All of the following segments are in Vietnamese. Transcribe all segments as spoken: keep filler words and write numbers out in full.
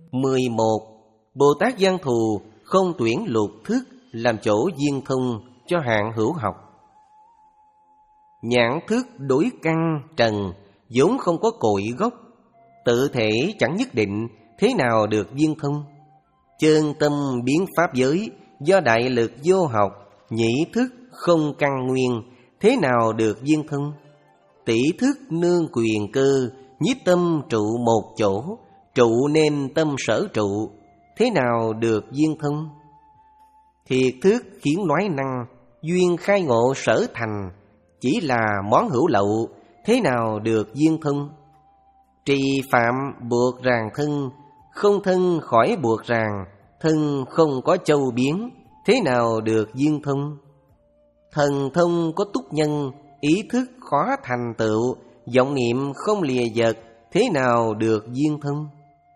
mười một. Bồ Tát Văn Thù không tuyển lục thức làm chỗ viên thông cho hạng hữu học. Nhãn thức đối căn trần, vốn không có cội gốc, tự thể chẳng nhất định, thế nào được viên thông? Chân tâm biến pháp giới, do đại lực vô học, nhĩ thức không căn nguyên, thế nào được viên thông? Tỷ thức nương quyền cơ, nhiếp tâm trụ một chỗ, trụ nên tâm sở trụ, thế nào được viên thông? Thiệt thức khiến nói năng, duyên khai ngộ sở thành, chỉ là món hữu lậu, thế nào được viên thông? Trì phạm buộc ràng thân, không thân khỏi buộc ràng, thân không có châu biến, thế nào được viên thông? Thần thông có túc nhân, ý thức khó thành tựu, vọng niệm không lìa vật, thế nào được viên thông?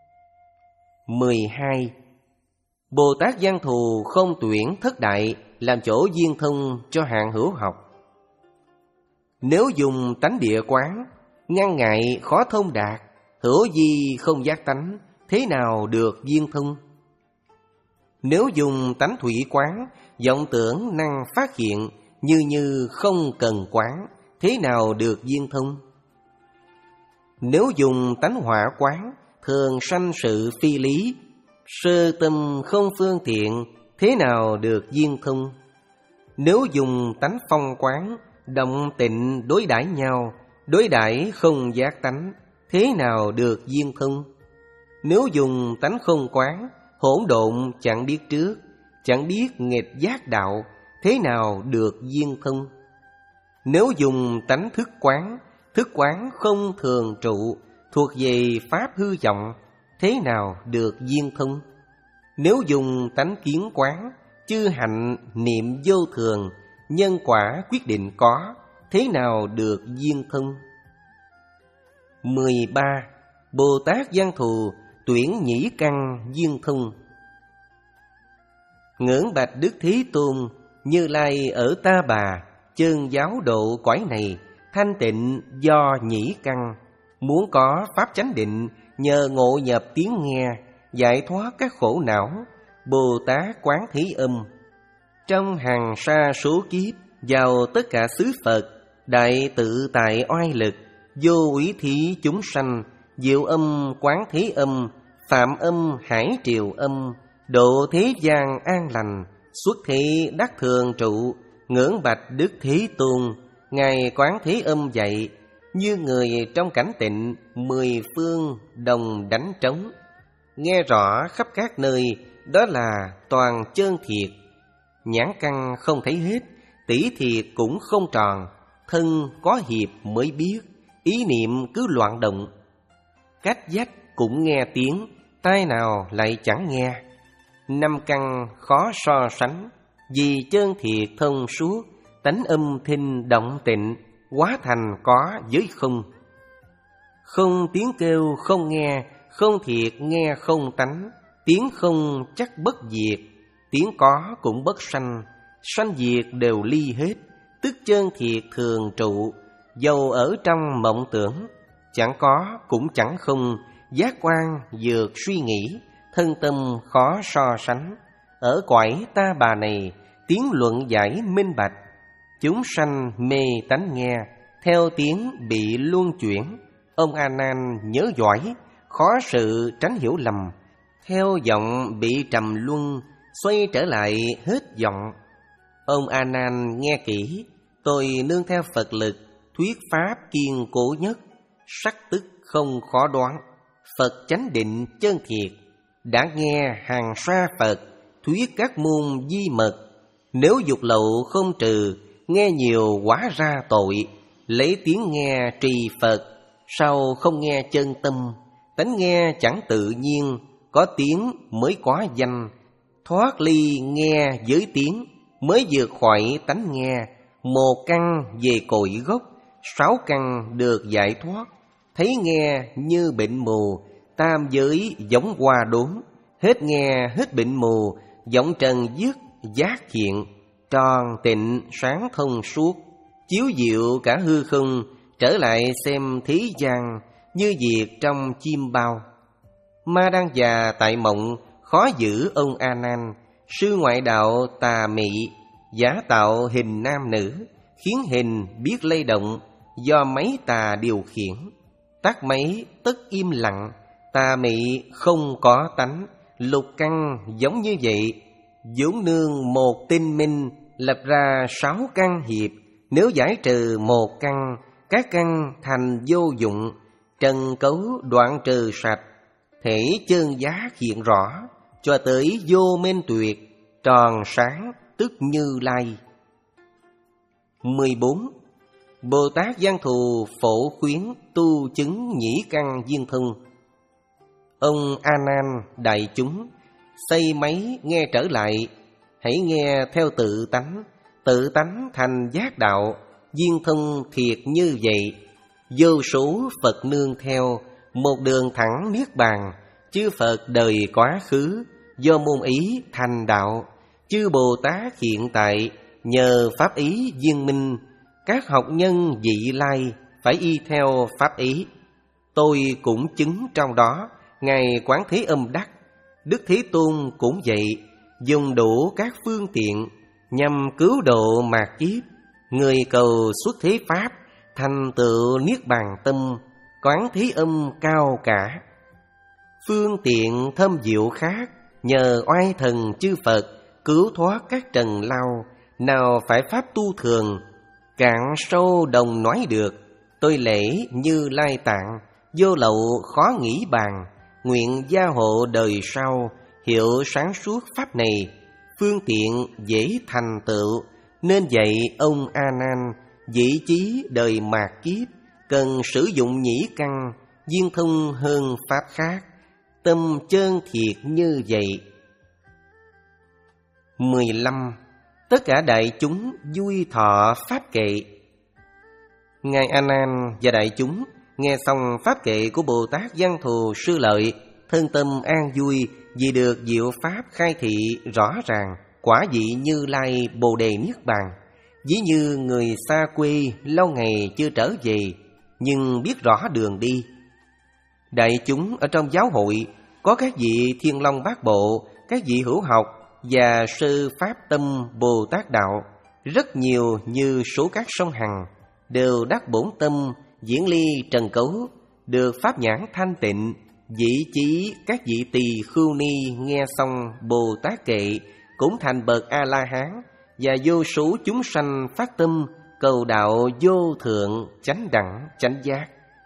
mười hai. Bồ Tát Văn Thù không tuyển thất đại làm chỗ viên thông cho hạng hữu học. Nếu dùng tánh địa quán, ngăn ngại khó thông đạt, hữu di không giác tánh, thế nào được viên thông? Nếu dùng tánh thủy quán, vọng tưởng năng phát hiện, như như không cần quán, thế nào được viên thông? Nếu dùng tánh hỏa quán, thường sanh sự phi lý, sơ tâm không phương tiện, thế nào được viên thông? Nếu dùng tánh phong quán, động tịnh đối đãi nhau, đối đãi không giác tánh, thế nào được viên thông? Nếu dùng tánh không quán, hỗn độn chẳng biết trước, chẳng biết nghịch giác đạo, thế nào được viên thông? Nếu dùng tánh thức quán, thức quán không thường trụ, thuộc về pháp hư vọng, thế nào được viên thông? Nếu dùng tánh kiến quán, chư hạnh niệm vô thường, nhân quả quyết định có, thế nào được viên thông? mười ba. Bồ Tát Văn Thù tuyển nhĩ căn viên thông. Ngưỡng bạch Đức Thế Tôn, Như Lai ở Ta Bà, chân giáo độ cõi này, thanh tịnh do nhĩ căn, muốn có pháp chánh định, nhờ ngộ nhập tiếng nghe, giải thoát các khổ não, Bồ Tát Quán Thế Âm. Trong hàng sa số kiếp, vào tất cả xứ Phật, đại tự tại oai lực, vô úy thí chúng sanh, diệu âm Quán Thế Âm, phạm âm hải triều âm, độ thế gian an lành, xuất thế đắc thường trụ, ngưỡng bạch Đức Thế Tôn. Ngài Quán Thế Âm dạy, như người trong cảnh tịnh, mười phương đồng đánh trống. Nghe rõ khắp các nơi, đó là toàn chơn thiệt. Nhãn căn không thấy hết, tỷ thiệt cũng không tròn, thân có hiệp mới biết, ý niệm cứ loạn động. Cách vách cũng nghe tiếng, tai nào lại chẳng nghe. Năm căn khó so sánh, vì chơn thiệt thông suốt, tánh âm thinh động tịnh, hóa thành có với không. Không tiếng kêu không nghe, không thiệt nghe không tánh, tiếng không chắc bất diệt, tiếng có cũng bất sanh, sanh diệt đều ly hết, tức chân thiệt thường trụ, dầu ở trong mộng tưởng, chẳng có cũng chẳng không, giác quan vượt suy nghĩ, thân tâm khó so sánh. Ở cõi Ta Bà này, tiếng luận giải minh bạch, chúng sanh mê tánh nghe, theo tiếng bị luân chuyển. Ông A Nan nhớ giỏi, khó sự tránh hiểu lầm, theo giọng bị trầm luân, xoay trở lại hết giọng. Ông A Nan nghe kỹ, tôi nương theo Phật lực, thuyết pháp kiên cố nhất, sắc tức không khó đoán, Phật chánh định chân thiệt. Đã nghe hàng sa Phật thuyết các môn di mật, nếu dục lậu không trừ, nghe nhiều hóa ra tội. Lấy tiếng nghe trì Phật, sao không nghe chân tâm? Tánh nghe chẳng tự nhiên, có tiếng mới có danh. Thoát ly nghe với tiếng, mới vượt khỏi tánh nghe. Một căn về cội gốc, sáu căn được giải thoát. Thấy nghe như bệnh mù, tam giới giống hoa đốn. Hết nghe hết bệnh mù, vọng trần dứt giác hiện. Tròn tịnh sáng thông suốt, chiếu diệu cả hư không, trở lại xem thế gian, như việc trong chim bao. Ma đang già tại mộng, khó giữ ông A Nan. Sư ngoại đạo tà mị, giả tạo hình nam nữ, khiến hình biết lay động, do mấy tà điều khiển. Tắt mấy tất im lặng, tà mị không có tánh. Lục căn giống như vậy, vốn nương một tinh minh, lập ra sáu căn hiệp. Nếu giải trừ một căn, các căn thành vô dụng. Trần cấu đoạn trừ sạch, thể chân giác hiện rõ, cho tới vô minh tuyệt, tròn sáng tức Như Lai. mười bốn. Bồ Tát Văn Thù phổ khuyến tu chứng nhĩ căn viên thông. Ông A Nan đại chúng, xây máy nghe trở lại, hãy nghe theo tự tánh, tự tánh thành giác đạo, viên thông thiệt như vậy. Vô số Phật nương theo, một đường thẳng niết bàn. Chư Phật đời quá khứ, do môn ý thành đạo. Chư Bồ Tát hiện tại, nhờ pháp ý viên minh. Các học nhân vị lai, phải y theo pháp ý. Tôi cũng chứng trong đó, Ngài Quán Thế Âm đắc. Đức Thế Tôn cũng vậy, dùng đủ các phương tiện, nhằm cứu độ mạt kiếp. Người cầu xuất thế pháp, thành tựu niết bàn tâm, Quán Thế Âm cao cả. Phương tiện thâm diệu khác, nhờ oai thần chư Phật, cứu thoát các trần lao. Nào phải pháp tu thường, cạn sâu đồng nói được. Tôi lễ Như Lai tạng, vô lậu khó nghĩ bàn. Nguyện gia hộ đời sau, hiệu sáng suốt pháp này. Phương tiện dễ thành tựu, nên vậy ông A Nan, vị chí đời mạt kiếp, cần sử dụng nhĩ căn, viên thông hơn pháp khác. Tâm chân thiệt như vậy. mười lăm. Tất cả đại chúng vui thọ pháp kệ. Ngài A Nan và đại chúng nghe xong pháp kệ của Bồ Tát Văn Thù Sư Lợi, thân tâm an vui vì được diệu pháp khai thị rõ ràng, quả vị Như Lai Bồ Đề Niết Bàn. Ví như người xa quê lâu ngày chưa trở về, nhưng biết rõ đường đi. Đại chúng ở trong giáo hội có các vị Thiên Long Bát Bộ, các vị hữu học và sư pháp tâm Bồ Tát đạo, rất nhiều như số các sông Hằng, đều đắc bổn tâm, diễn ly trần cấu, được pháp nhãn thanh tịnh. Vị chí các vị tỳ khưu ni nghe xong Bồ Tát kệ, cũng thành bậc A-la-hán, và vô số chúng sanh phát tâm cầu đạo vô thượng chánh đẳng chánh giác.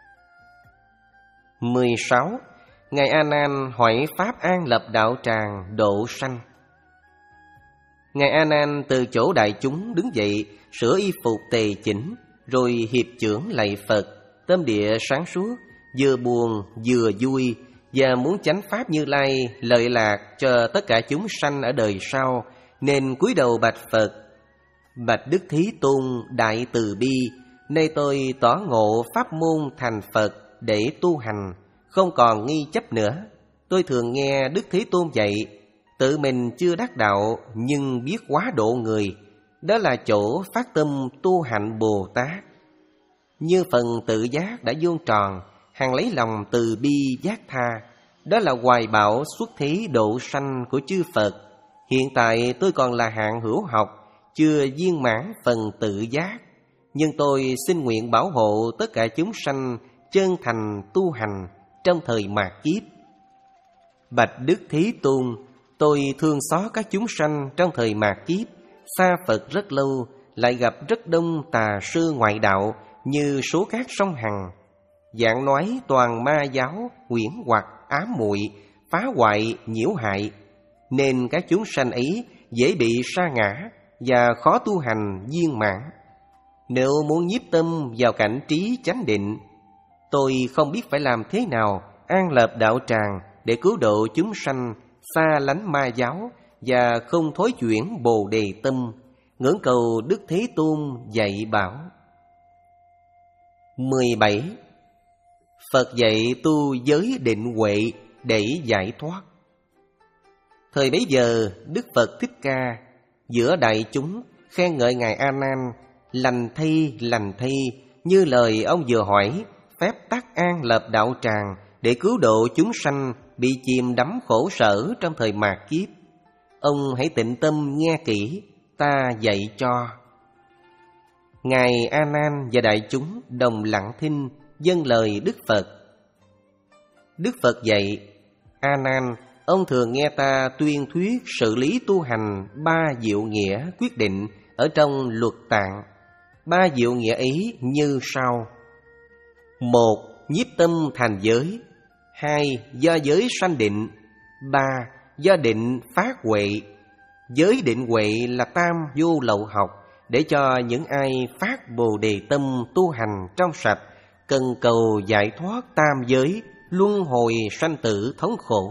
mười sáu. Ngài A Nan hỏi pháp an lập đạo tràng độ sanh. Ngài A Nan từ chỗ đại chúng đứng dậy, sửa y phục tề chỉnh, rồi hiệp chưởng lạy Phật, tâm địa sáng suốt, vừa buồn vừa vui, và muốn chánh pháp Như Lai lợi lạc cho tất cả chúng sanh ở đời sau, nên cúi đầu bạch Phật: Bạch Đức Thế Tôn đại từ bi, nay tôi tỏ ngộ pháp môn thành Phật để tu hành, không còn nghi chấp nữa. Tôi thường nghe Đức Thế Tôn dạy, tự mình chưa đắc đạo nhưng biết quá độ người, đó là chỗ phát tâm tu hạnh Bồ Tát. Như phần tự giác đã vuông tròn, hằng lấy lòng từ bi giác tha, đó là hoài bão xuất thế độ sanh của chư Phật. Hiện tại tôi còn là hạng hữu học, chưa viên mãn phần tự giác, nhưng tôi xin nguyện bảo hộ tất cả chúng sanh chân thành tu hành trong thời mạt kiếp. Bạch Đức Thế Tôn, tôi thương xót các chúng sanh trong thời mạt kiếp, xa Phật rất lâu, lại gặp rất đông tà sư ngoại đạo như số các sông Hằng, dạng nói toàn ma giáo, huyễn hoặc, ám muội, phá hoại, nhiễu hại, nên các chúng sanh ấy dễ bị sa ngã và khó tu hành viên mãn. Nếu muốn nhiếp tâm vào cảnh trí chánh định, tôi không biết phải làm thế nào an lập đạo tràng để cứu độ chúng sanh xa lánh ma giáo và không thối chuyển Bồ Đề tâm, ngưỡng cầu Đức Thế Tôn dạy bảo. mười bảy. Phật dạy tu giới định huệ để giải thoát. Thời bấy giờ, Đức Phật Thích Ca giữa đại chúng khen ngợi Ngài A Nan: lành thay, lành thay, như lời ông vừa hỏi, phép tắc an lập đạo tràng để cứu độ chúng sanh bị chìm đắm khổ sở trong thời mạt kiếp. Ông hãy tịnh tâm nghe kỹ, ta dạy cho. Ngài A Nan và đại chúng đồng lặng thinh dâng lời Đức Phật. Đức Phật dạy: A Nan, ông thường nghe ta tuyên thuyết sự lý tu hành ba diệu nghĩa quyết định ở trong Luật Tạng. Ba diệu nghĩa ấy như sau: một, nhiếp tâm thành giới. Hai, do giới sanh định. Ba, do định phát huệ. Giới định huệ là tam vô lậu học, để cho những ai phát bồ đề tâm tu hành trong sạch, cần cầu giải thoát tam giới, luân hồi sanh tử thống khổ.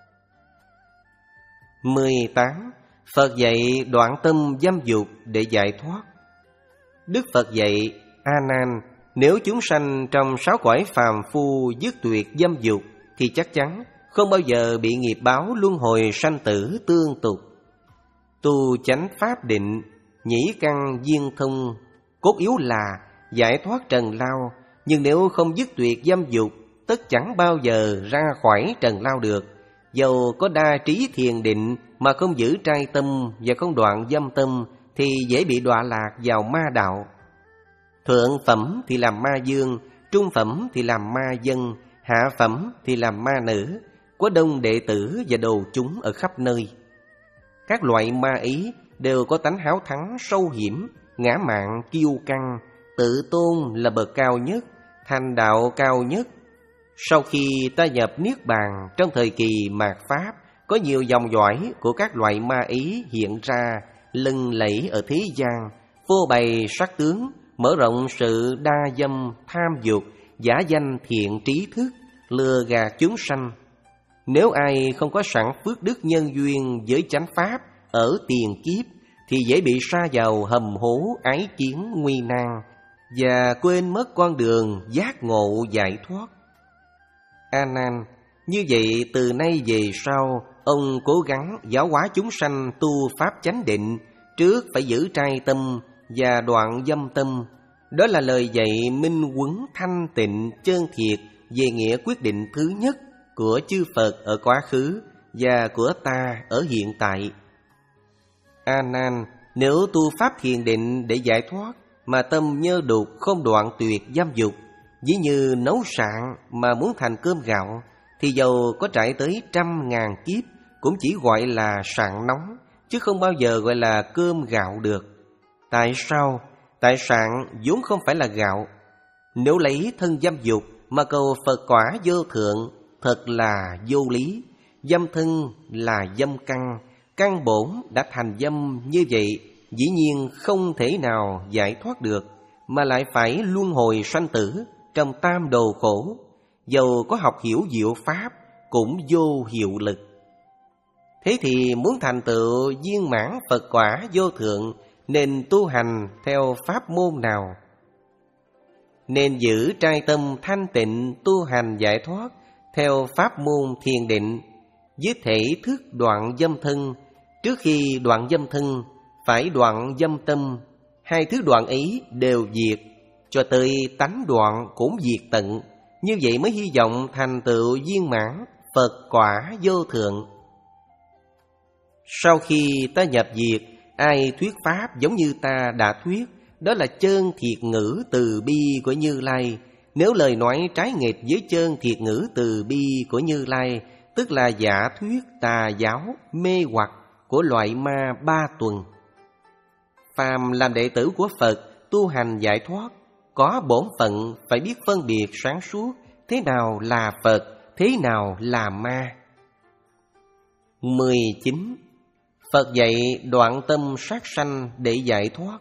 mười tám. Phật dạy đoạn tâm dâm dục để giải thoát. Đức Phật dạy: A Nan, nếu chúng sanh trong sáu cõi phàm phu dứt tuyệt dâm dục thì chắc chắn không bao giờ bị nghiệp báo luân hồi sanh tử tương tục. Tu chánh pháp định, nhĩ căn viên thông, cốt yếu là giải thoát trần lao. Nhưng nếu không dứt tuyệt dâm dục, tất chẳng bao giờ ra khỏi trần lao được. Dầu có đa trí thiền định mà không giữ trai tâm và không đoạn dâm tâm, thì dễ bị đọa lạc vào ma đạo. Thượng phẩm thì làm ma dương, trung phẩm thì làm ma dân, hạ phẩm thì làm ma nữ. Có đông đệ tử và đồ chúng ở khắp nơi. Các loại ma ấy đều có tánh háo thắng sâu hiểm, ngã mạn kiêu căng, tự tôn là bậc cao nhất, thành đạo cao nhất. Sau khi ta nhập Niết Bàn trong thời kỳ mạt Pháp, có nhiều dòng dõi của các loại ma ý hiện ra, lừng lẫy ở thế gian, phô bày sắc tướng, mở rộng sự đa dâm tham dục, giả danh thiện trí thức, lừa gạt chúng sanh. Nếu ai không có sẵn phước đức nhân duyên với chánh pháp ở tiền kiếp, thì dễ bị sa vào hầm hố ái kiến nguy nan, và quên mất con đường giác ngộ giải thoát. A Nan, như vậy từ nay về sau, ông cố gắng giáo hóa chúng sanh tu pháp chánh định, trước phải giữ trai tâm và đoạn dâm tâm. Đó là lời dạy minh huấn thanh tịnh chân thiệt về nghĩa quyết định thứ nhất của chư Phật ở quá khứ và của ta ở hiện tại. A Nan, nếu tu pháp thiền định để giải thoát mà tâm nhơ đục không đoạn tuyệt dâm dục, ví như nấu sạn mà muốn thành cơm gạo, thì dầu có trải tới trăm ngàn kiếp cũng chỉ gọi là sạn nóng, chứ không bao giờ gọi là cơm gạo được. Tại sao? Tại sạn vốn không phải là gạo. Nếu lấy thân dâm dục mà cầu Phật quả vô thượng, thật là vô lý. Dâm thân là dâm căn, căn bổn đã thành dâm như vậy, dĩ nhiên không thể nào giải thoát được, mà lại phải luân hồi sanh tử trong tam đồ khổ. Dầu có học hiểu diệu pháp cũng vô hiệu lực. Thế thì muốn thành tựu viên mãn Phật quả vô thượng, nên tu hành theo pháp môn nào? Nên giữ trai tâm thanh tịnh tu hành giải thoát theo pháp môn thiền định, với thể thức đoạn dâm thân. Trước khi đoạn dâm thân, phải đoạn dâm tâm. Hai thứ đoạn ấy đều diệt, cho tới tánh đoạn cũng diệt tận. Như vậy mới hy vọng thành tựu viên mãn Phật quả vô thượng. Sau khi ta nhập diệt, ai thuyết pháp giống như ta đã thuyết, đó là chân thiệt ngữ từ bi của Như Lai. Nếu lời nói trái nghịch với chân thiệt ngữ từ bi của Như Lai, tức là giả thuyết tà giáo mê hoặc của loại ma ba tuần. Phàm làm đệ tử của Phật tu hành giải thoát, có bổn phận phải biết phân biệt sáng suốt thế nào là Phật, thế nào là ma. mười chín. Phật dạy đoạn tâm sát sanh để giải thoát.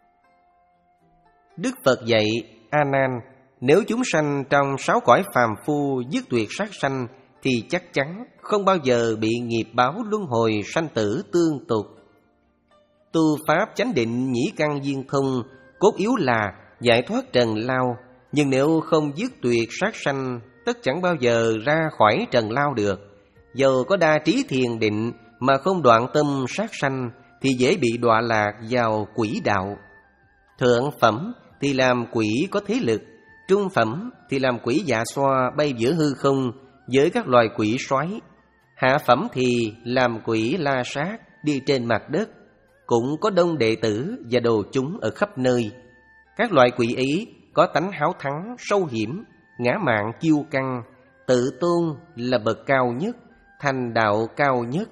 Đức Phật dạy: A Nan, nếu chúng sanh trong sáu cõi phàm phu dứt tuyệt sát sanh, thì chắc chắn không bao giờ bị nghiệp báo luân hồi sanh tử tương tục. Tu pháp chánh định nhĩ căn viên thông, cốt yếu là giải thoát trần lao. Nhưng nếu không dứt tuyệt sát sanh, tất chẳng bao giờ ra khỏi trần lao được. Dầu có đa trí thiền định mà không đoạn tâm sát sanh, thì dễ bị đọa lạc vào quỷ đạo. Thượng phẩm thì làm quỷ có thế lực, trung phẩm thì làm quỷ dạ xoa bay giữa hư không, với các loài quỷ soái. Hạ phẩm thì làm quỷ la sát đi trên mặt đất, cũng có đông đệ tử và đồ chúng ở khắp nơi. Các loại quỷ ấy có tánh háo thắng, sâu hiểm, ngã mạn kiêu căng, tự tôn là bậc cao nhất, thành đạo cao nhất.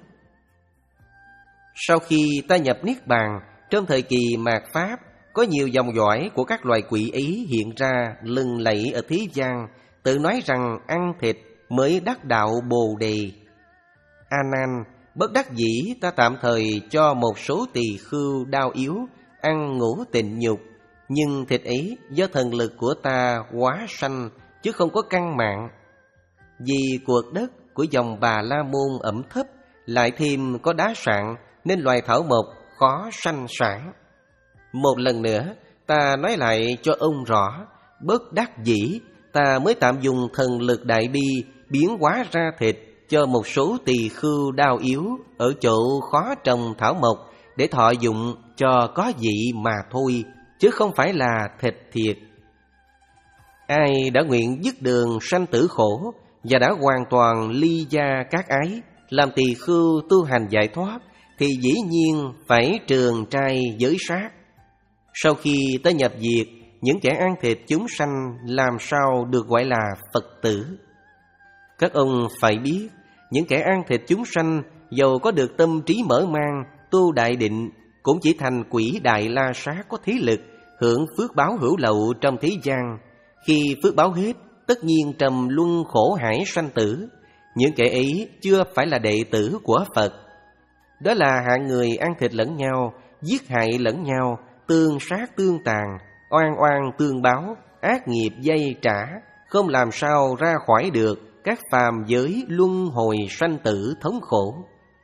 Sau khi ta nhập Niết Bàn, trong thời kỳ mạt Pháp, có nhiều dòng dõi của các loài quỷ ấy hiện ra lừng lẫy ở thế gian, tự nói rằng ăn thịt mới đắc đạo Bồ Đề. A Nan, bất đắc dĩ ta tạm thời cho một số tỳ khưu đau yếu ăn ngũ tịnh nhục, nhưng thịt ấy do thần lực của ta hóa sanh chứ không có căn mạng. Vì cuộc đất của dòng Bà La Môn ẩm thấp, lại thêm có đá sạn nên loài thảo mộc khó sanh sản. Một lần nữa ta nói lại cho ông rõ, bất đắc dĩ ta mới tạm dùng thần lực đại bi biến hóa ra thịt cho một số tỳ khưu đau yếu ở chỗ khó trồng thảo mộc để thọ dụng cho có vị mà thôi, chứ không phải là thịt thiệt. Ai đã nguyện dứt đường sanh tử khổ và đã hoàn toàn ly gia các ái, làm tỳ khưu tu hành giải thoát, thì dĩ nhiên phải trường trai giới sát. Sau khi tới nhập diệt, những kẻ ăn thịt chúng sanh làm sao được gọi là Phật tử? Các ông phải biết, những kẻ ăn thịt chúng sanh dầu có được tâm trí mở mang, tu đại định, cũng chỉ thành quỷ đại la sát có thế lực, hưởng phước báo hữu lậu trong thế gian. Khi phước báo hết, tất nhiên trầm luân khổ hải sanh tử. Những kẻ ấy chưa phải là đệ tử của Phật. Đó là hạng người ăn thịt lẫn nhau, giết hại lẫn nhau, tương sát tương tàn, oan oan tương báo, ác nghiệp dây trả, không làm sao ra khỏi được các phàm giới luân hồi sanh tử thống khổ.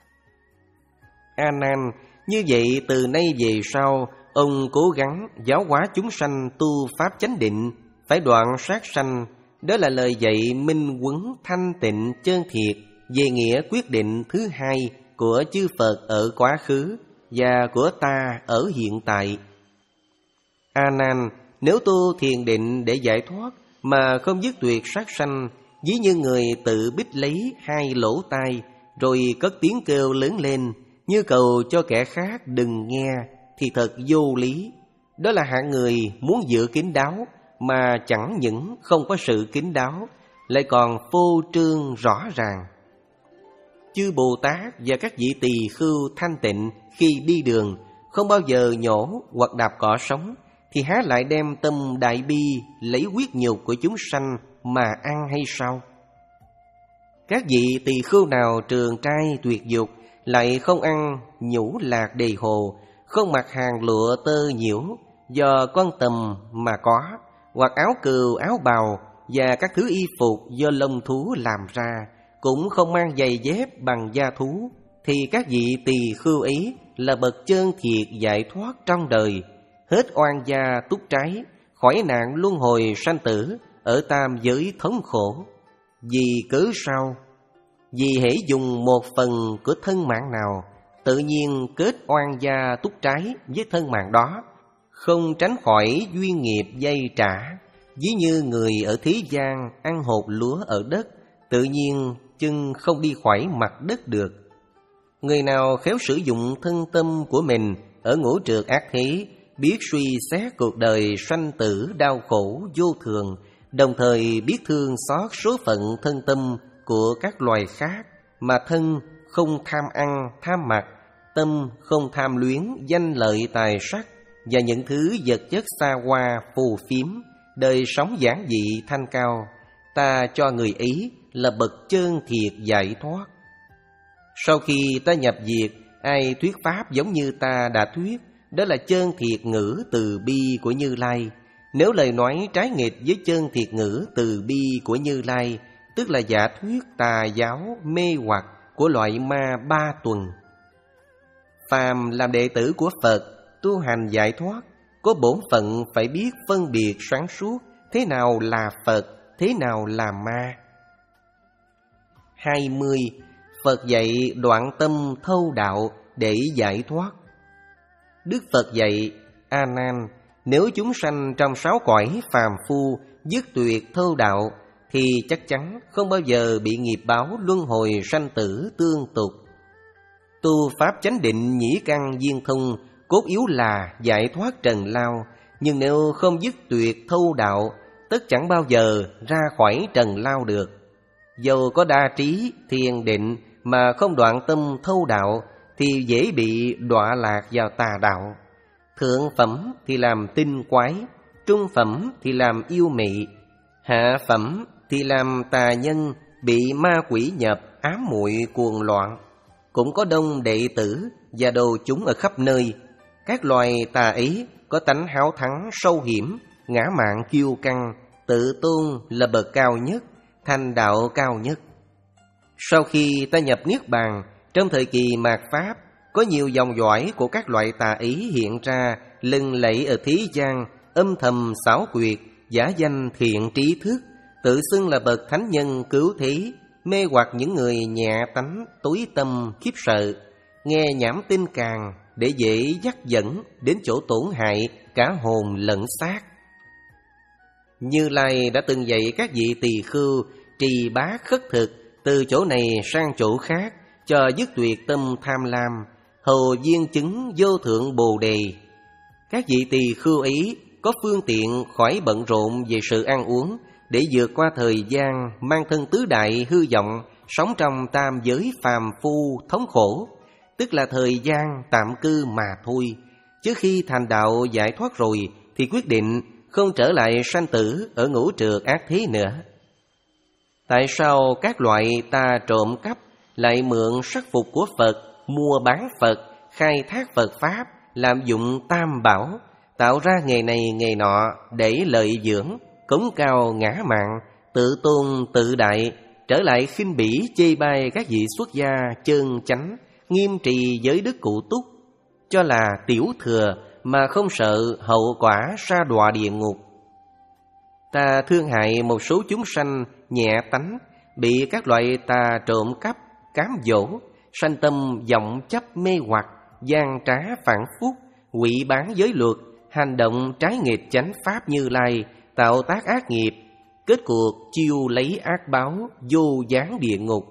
A Nan, như vậy từ nay về sau, ông cố gắng giáo hóa chúng sanh tu pháp chánh định, phải đoạn sát sanh. Đó là lời dạy minh quấn thanh tịnh chân thiệt về nghĩa quyết định thứ hai của chư Phật ở quá khứ và của ta ở hiện tại. A Nan, nếu tu thiền định để giải thoát mà không dứt tuyệt sát sanh, ví như người tự bít lấy hai lỗ tai rồi cất tiếng kêu lớn lên như cầu cho kẻ khác đừng nghe, thì thật vô lý. Đó là hạng người muốn giữ kín đáo mà chẳng những không có sự kín đáo, lại còn phô trương rõ ràng. Chư Bồ Tát và các vị tỳ khưu thanh tịnh khi đi đường không bao giờ nhổ hoặc đạp cỏ sống, thì há lại đem tâm đại bi lấy huyết nhục của chúng sanh mà ăn hay sao? Các vị tỳ khưu nào trường trai tuyệt dục lại không ăn nhũ lạc đầy hồ, không mặc hàng lụa tơ nhiễu do con tầm mà có, hoặc áo cừu áo bào và các thứ y phục do lông thú làm ra, cũng không mang giày dép bằng da thú, thì các vị tỳ khưu ấy là bậc chân thiệt giải thoát trong đời, hết oan gia túc trái, khỏi nạn luân hồi sanh tử ở tam giới thống khổ. Vì cớ sao? Vì hễ dùng một phần của thân mạng nào, tự nhiên kết oan gia túc trái với thân mạng đó, không tránh khỏi duyên nghiệp dây trả. Ví như người ở thế gian ăn hột lúa ở đất, tự nhiên chân không đi khỏi mặt đất được. Người nào khéo sử dụng thân tâm của mình ở ngũ trược ác thế, biết suy xét cuộc đời sanh tử đau khổ vô thường, đồng thời biết thương xót số phận thân tâm của các loài khác, mà thân không tham ăn tham mặc, tâm không tham luyến danh lợi tài sắc và những thứ vật chất xa hoa phù phiếm, đời sống giản dị thanh cao, ta cho người ấy là bậc chân thiệt giải thoát. Sau khi ta nhập diệt, ai thuyết pháp giống như ta đã thuyết, đó là chân thiệt ngữ từ bi của Như Lai. Nếu lời nói trái nghịch với chân thiệt ngữ từ bi của Như Lai, tức là giả thuyết tà giáo mê hoặc của loại ma ba tuần. Phàm làm đệ tử của Phật, tu hành giải thoát, có bổn phận phải biết phân biệt sáng suốt thế nào là Phật, thế nào là ma. hai mươi. Phật dạy đoạn tâm thâu đạo để giải thoát. Đức Phật dạy: A Nan, nếu chúng sanh trong sáu cõi phàm phu dứt tuyệt thâu đạo, thì chắc chắn không bao giờ bị nghiệp báo luân hồi sanh tử tương tục. Tu pháp chánh định nhĩ căn viên thông, cốt yếu là giải thoát trần lao. Nhưng nếu không dứt tuyệt thâu đạo, tất chẳng bao giờ ra khỏi trần lao được. Dầu có đa trí, thiền định mà không đoạn tâm thâu đạo, thì dễ bị đọa lạc vào tà đạo. Thượng phẩm thì làm tinh quái, trung phẩm thì làm yêu mị, hạ phẩm thì làm tà nhân, bị ma quỷ nhập, ám muội cuồng loạn. Cũng có đông đệ tử và đồ chúng ở khắp nơi. Các loài tà ấy có tánh háo thắng sâu hiểm, ngã mạn kiêu căng, tự tôn là bậc cao nhất, thành đạo cao nhất. Sau khi ta nhập niết bàn, trong thời kỳ mạt Pháp, có nhiều dòng dõi của các loại tà ý hiện ra, lừng lẫy ở thế gian, âm thầm xảo quyệt, giả danh thiện trí thức, tự xưng là bậc thánh nhân cứu thế, mê hoặc những người nhẹ tánh, tối tâm, khiếp sợ, nghe nhảm tin càng để dễ dắt dẫn đến chỗ tổn hại cả hồn lẫn xác. Như Lai đã từng dạy các vị tỳ khưu trì bá khất thực từ chỗ này sang chỗ khác, cho dứt tuyệt tâm tham lam, hầu viên chứng vô thượng bồ đề. Các vị tỳ khưu ấy có phương tiện khỏi bận rộn về sự ăn uống, để vượt qua thời gian mang thân tứ đại hư vọng, sống trong tam giới phàm phu thống khổ, tức là thời gian tạm cư mà thôi. Chứ khi thành đạo giải thoát rồi thì quyết định không trở lại sanh tử ở ngũ trược ác thế nữa. Tại sao các loại tà trộm cắp lại mượn sắc phục của Phật, mua bán Phật, khai thác Phật Pháp, lạm dụng tam bảo, tạo ra nghề này nghề nọ để lợi dưỡng, cống cao ngã mạn, tự tôn tự đại, trở lại khinh bỉ chê bai các vị xuất gia chân chánh, nghiêm trì giới đức cụ túc, cho là tiểu thừa mà không sợ hậu quả sa đọa địa ngục. Ta thương hại một số chúng sanh nhẹ tánh, bị các loại tà trộm cắp, cám dỗ, sanh tâm vọng chấp mê hoặc, gian trá phản phúc, quỵ bán giới luật, hành động trái nghịch chánh pháp Như Lai, tạo tác ác nghiệp, kết cuộc chiêu lấy ác báo, vô gián địa ngục.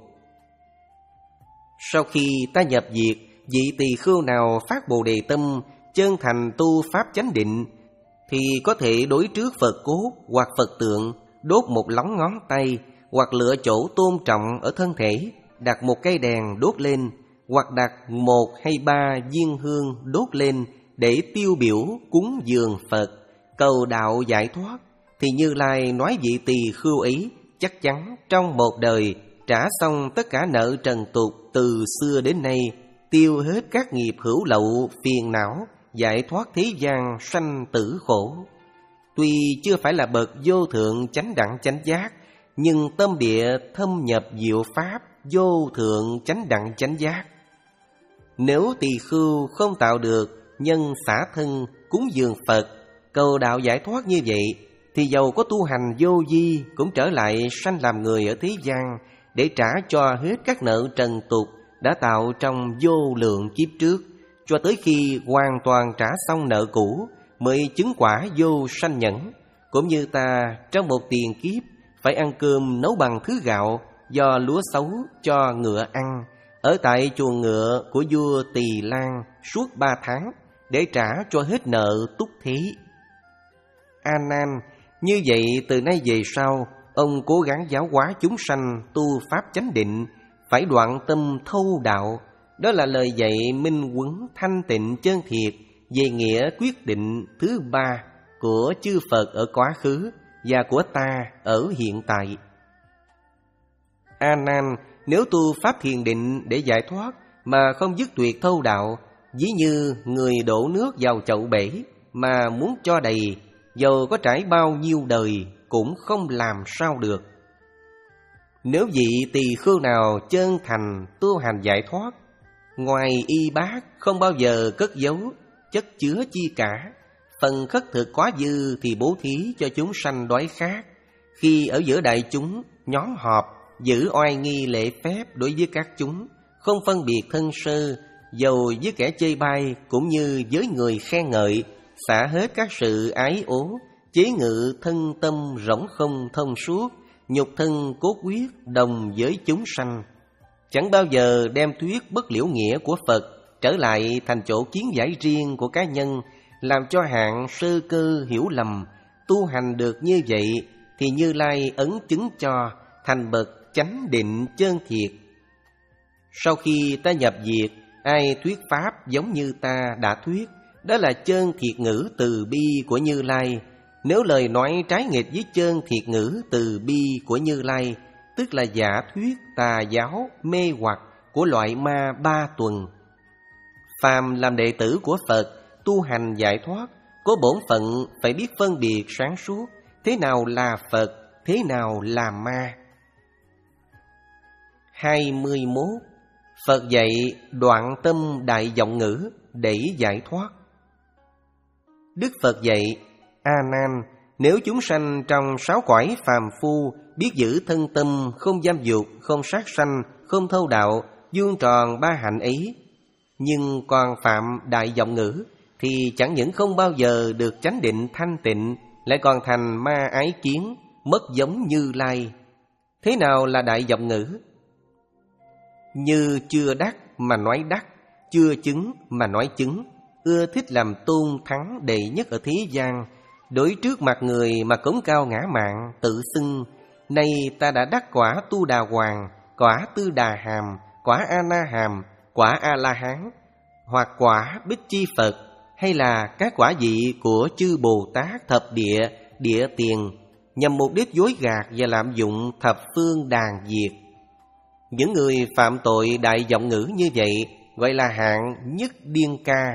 Sau khi ta nhập diệt, vị tỳ khưu nào phát bồ đề tâm, chân thành tu pháp chánh định, thì có thể đối trước Phật cốt hoặc Phật tượng, đốt một lóng ngón tay, hoặc lựa chỗ tôn trọng ở thân thể, đặt một cây đèn đốt lên, hoặc đặt một hay ba viên hương đốt lên để tiêu biểu cúng dường Phật, cầu đạo giải thoát, thì Như Lai nói vị tỳ khưu ấy chắc chắn trong một đời trả xong tất cả nợ trần tục từ xưa đến nay, tiêu hết các nghiệp hữu lậu phiền não, giải thoát thế gian sanh tử khổ. Tuy chưa phải là bậc vô thượng chánh đẳng chánh giác, nhưng tâm địa thâm nhập diệu pháp vô thượng chánh đẳng chánh giác. Nếu tỳ khưu không tạo được nhân xả thân cúng dường Phật, cầu đạo giải thoát như vậy, thì dầu có tu hành vô vi cũng trở lại sanh làm người ở thế gian, để trả cho hết các nợ trần tục đã tạo trong vô lượng kiếp trước, cho tới khi hoàn toàn trả xong nợ cũ mới chứng quả vô sanh nhẫn. Cũng như ta trong một tiền kiếp phải ăn cơm nấu bằng thứ gạo do lúa xấu cho ngựa ăn, ở tại chuồng ngựa của vua Tỳ Lan suốt ba tháng để trả cho hết nợ túc thí. A Nan, như vậy từ nay về sau, ông cố gắng giáo hóa chúng sanh tu pháp chánh định, phải đoạn tâm thâu đạo. Đó là lời dạy minh huấn thanh tịnh chân thiệt về nghĩa quyết định thứ ba của chư Phật ở quá khứ và của ta ở hiện tại. A Nan, nếu tu pháp thiền định để giải thoát mà không dứt tuyệt thâu đạo, ví như người đổ nước vào chậu bể mà muốn cho đầy, dầu có trải bao nhiêu đời cũng không làm sao được. Nếu vị tỳ khưu nào chân thành tu hành giải thoát, ngoài y bát không bao giờ cất giấu chất chứa chi cả, phần khất thực có dư thì bố thí cho chúng sanh đói khát. Khi ở giữa đại chúng nhóm họp, giữ oai nghi lễ phép đối với các chúng, không phân biệt thân sơ, dầu với kẻ chê bai cũng như với người khen ngợi, xả hết các sự ái ố, chế ngự thân tâm rỗng không thông suốt, nhục thân cốt huyết đồng với chúng sanh, chẳng bao giờ đem thuyết bất liễu nghĩa của Phật trở lại thành chỗ kiến giải riêng của cá nhân, làm cho hạng sơ cơ hiểu lầm. Tu hành được như vậy thì Như Lai ấn chứng cho thành bậc chánh định chân thiệt. Sau khi ta nhập diệt, ai thuyết pháp giống như ta đã thuyết, đó là chân thiệt ngữ từ bi của Như Lai. Nếu lời nói trái nghịch với chân thiệt ngữ từ bi của Như Lai, tức là giả thuyết tà giáo mê hoặc của loại ma ba tuần. Phàm làm đệ tử của Phật, tu hành giải thoát, có bổn phận phải biết phân biệt sáng suốt, thế nào là Phật, thế nào là ma. hai mươi mốt. Phật dạy đoạn tâm đại vọng ngữ để giải thoát. Đức Phật dạy: A Nan, nếu chúng sanh trong sáu cõi phàm phu biết giữ thân tâm, không dâm dục, không sát sanh, không thâu đạo, vuông tròn ba hạnh ấy, nhưng còn phạm đại vọng ngữ, thì chẳng những không bao giờ được chánh định thanh tịnh, lại còn thành ma ái kiến, mất giống Như Lai. Thế nào là đại vọng ngữ? Như chưa đắc mà nói đắc, chưa chứng mà nói chứng, ưa thích làm tôn thắng đệ nhất ở thế gian, đối trước mặt người mà cống cao ngã mạn, tự xưng: nay ta đã đắc quả Tu Đà Hoàng, quả Tư Đà Hàm, quả A Na Hàm, quả A La Hán, hoặc quả Bích Chi Phật, hay là các quả vị của chư Bồ Tát thập địa, địa tiền, nhằm mục đích dối gạt và lạm dụng thập phương đàn diệt. Những người phạm tội đại vọng ngữ như vậy gọi là hạng nhất điên ca,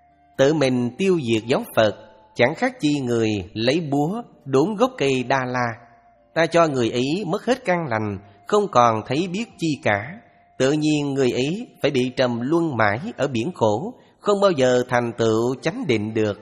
tự mình tiêu diệt giáo Phật, chẳng khác chi người lấy búa đốn gốc cây Đa La. Ta cho người ấy mất hết căn lành, không còn thấy biết chi cả. Tự nhiên người ấy phải bị trầm luân mãi ở biển khổ, không bao giờ thành tựu chánh định được.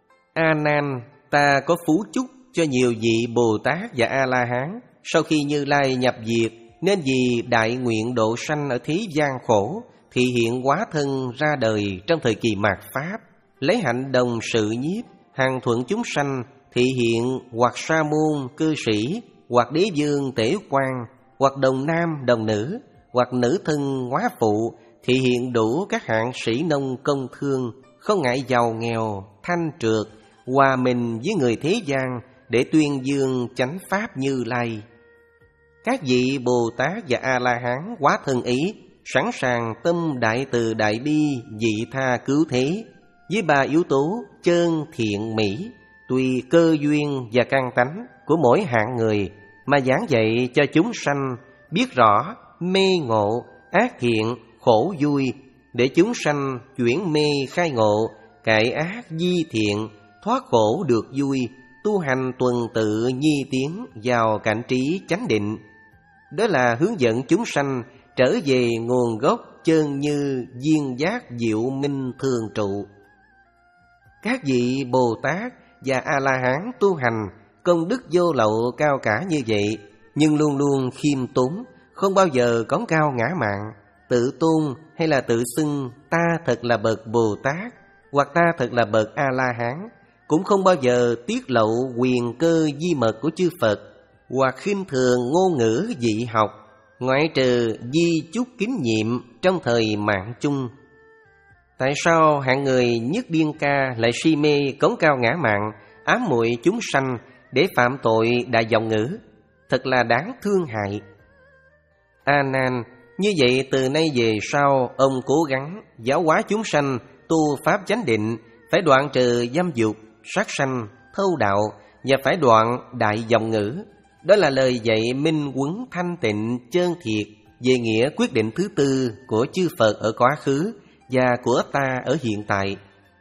A Nan, ta có phú chúc cho nhiều vị Bồ Tát và A La Hán, sau khi Như Lai nhập diệt, nên vì đại nguyện độ sanh ở thế gian khổ, thì hiện hóa thân ra đời trong thời kỳ mạt Pháp, lấy hạnh đồng sự nhiếp, hằng thuận chúng sanh, thị hiện hoặc sa môn cư sĩ, hoặc đế vương tể quan, hoặc đồng nam đồng nữ, hoặc nữ thân hóa phụ, thị hiện đủ các hạng sĩ nông công thương, không ngại giàu nghèo, thanh trượt, hòa mình với người thế gian để tuyên dương chánh pháp Như Lai. Các vị Bồ Tát và A La Hán hóa thân ấy sẵn sàng tâm đại từ đại bi, vị tha cứu thế, với ba yếu tố chân thiện mỹ, tùy cơ duyên và căn tánh của mỗi hạng người mà giảng dạy cho chúng sanh biết rõ mê ngộ, ác thiện, khổ vui, để chúng sanh chuyển mê khai ngộ, cải ác di thiện, thoát khổ được vui, tu hành tuần tự nhi tiến vào cảnh trí chánh định. Đó là hướng dẫn chúng sanh trở về nguồn gốc chân như duyên giác diệu minh thường trụ. Các vị Bồ Tát và A La Hán tu hành công đức vô lậu cao cả như vậy, nhưng luôn luôn khiêm tốn, không bao giờ cống cao ngã mạn, tự tôn hay là tự xưng ta thật là bậc Bồ Tát hoặc ta thật là bậc A La Hán, cũng không bao giờ tiết lộ quyền cơ di mật của chư Phật, hoặc khinh thường ngôn ngữ dị học, ngoại trừ di chút kính nhiệm trong thời mạng chung. Tại sao hạng người nhất điên ca lại si mê cống cao ngã mạn, ám muội chúng sanh để phạm tội đại vọng ngữ? Thật là đáng thương hại. A Nan, như vậy từ nay về sau, ông cố gắng giáo hóa chúng sanh tu pháp chánh định, phải đoạn trừ dâm dục, sát sanh, thâu đạo, và phải đoạn đại vọng ngữ. Đó là lời dạy minh quấn thanh tịnh chân thiệt về nghĩa quyết định thứ tư của chư Phật ở quá khứ và của ta ở hiện tại.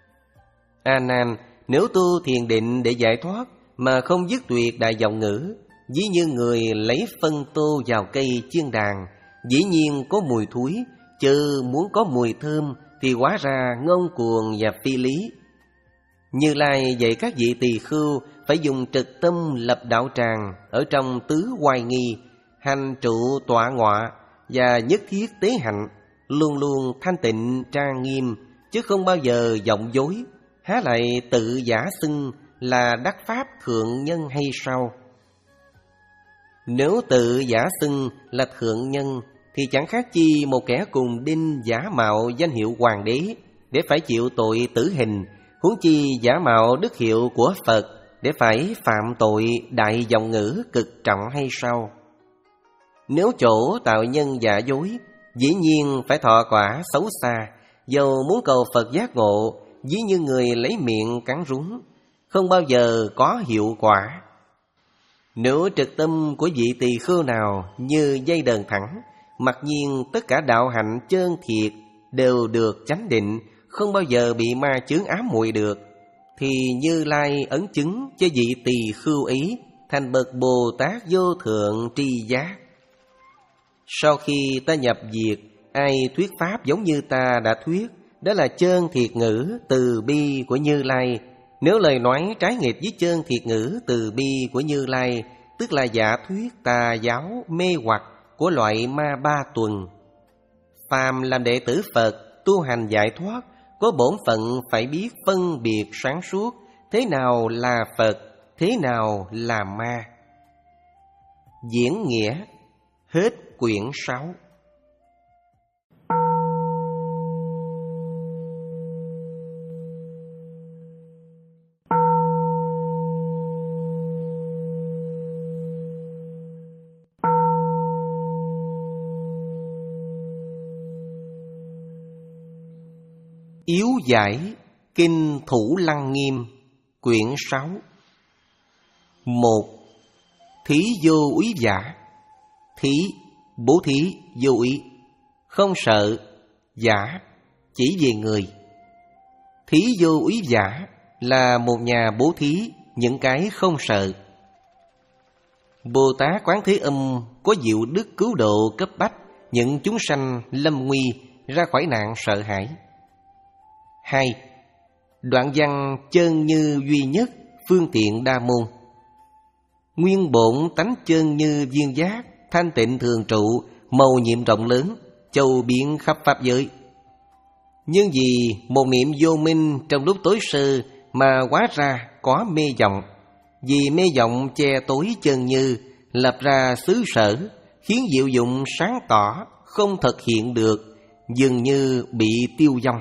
A Nan, nếu tu thiền định để giải thoát mà không dứt tuyệt đại vọng ngữ, ví như người lấy phân tô vào cây chiên đàn, dĩ nhiên có mùi thúi, chứ muốn có mùi thơm thì hóa ra ngông cuồng và phi lý. Như Lai dạy các vị tỳ khưu phải dùng trực tâm lập đạo tràng ở trong tứ oai nghi, hành trụ tọa ngọa và nhất thiết tế hạnh, luôn luôn thanh tịnh trang nghiêm, chứ không bao giờ vọng dối. Há lại tự giả xưng là đắc pháp thượng nhân hay sao? Nếu tự giả xưng là thượng nhân thì chẳng khác chi một kẻ cùng đinh giả mạo danh hiệu hoàng đế để phải chịu tội tử hình, huống chi giả mạo đức hiệu của Phật để phải phạm tội đại vọng ngữ cực trọng hay sao? Nếu chỗ tạo nhân giả dối, dĩ nhiên phải thọ quả xấu xa. Dầu muốn cầu Phật giác ngộ, ví như người lấy miệng cắn rúng, không bao giờ có hiệu quả. Nếu trực tâm của vị tỳ khưu nào như dây đờn thẳng, mặc nhiên tất cả đạo hạnh chân thiệt đều được chánh định, không bao giờ bị ma chướng ám muội được, thì Như Lai ấn chứng cho vị tỳ khưu ấy thành bậc Bồ Tát vô thượng tri giác. Sau khi ta nhập diệt, ai thuyết pháp giống như ta đã thuyết, đó là chân thiệt ngữ từ bi của Như Lai. Nếu lời nói trái nghịch với chân thiệt ngữ từ bi của Như Lai, tức là giả thuyết tà giáo mê hoặc của loại ma ba tuần. Phàm làm đệ tử Phật, tu hành giải thoát, có bổn phận phải biết phân biệt sáng suốt, thế nào là Phật, thế nào là ma. Diễn nghĩa. Hết quyển sáu. Yếu giải Kinh Thủ Lăng Nghiêm, quyển sáu. Một. Thí vô úy giả. Thí, bố thí, vô ý, không sợ. Giả, chỉ về người. Thí vô úy giả là một nhà bố thí những cái không sợ. Bồ Tát Quán Thế Âm có diệu đức cứu độ cấp bách những chúng sanh lâm nguy ra khỏi nạn sợ hãi. Hai. Đoạn văn chân như duy nhất, phương tiện đa môn. Nguyên bổn tánh chân như viên giác, thanh tịnh thường trụ, mầu nhiệm rộng lớn, châu biến khắp pháp giới. Nhưng vì một niệm vô minh trong lúc tối sơ mà hóa ra có mê vọng, vì mê vọng che tối chân như, lập ra xứ sở, khiến diệu dụng sáng tỏ không thực hiện được, dường như bị tiêu vong.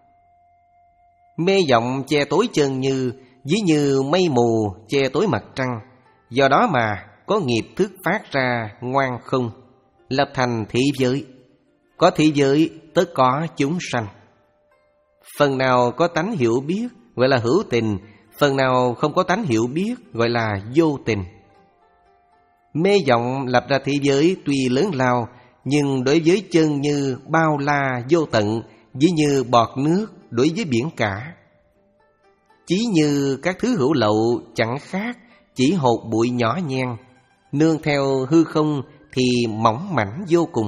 Mê vọng che tối chân như, ví như mây mù che tối mặt trăng. Do đó mà có nghiệp thức phát ra ngoan không, lập thành thị giới. Có thị giới tất có chúng sanh. Phần nào có tánh hiểu biết gọi là hữu tình, phần nào không có tánh hiểu biết gọi là vô tình. Mê vọng lập ra thị giới tuy lớn lao, nhưng đối với chân như bao la vô tận, ví như bọt nước đối với biển cả. Chỉ như các thứ hữu lậu chẳng khác, chỉ hột bụi nhỏ nhen, nương theo hư không thì mỏng mảnh vô cùng.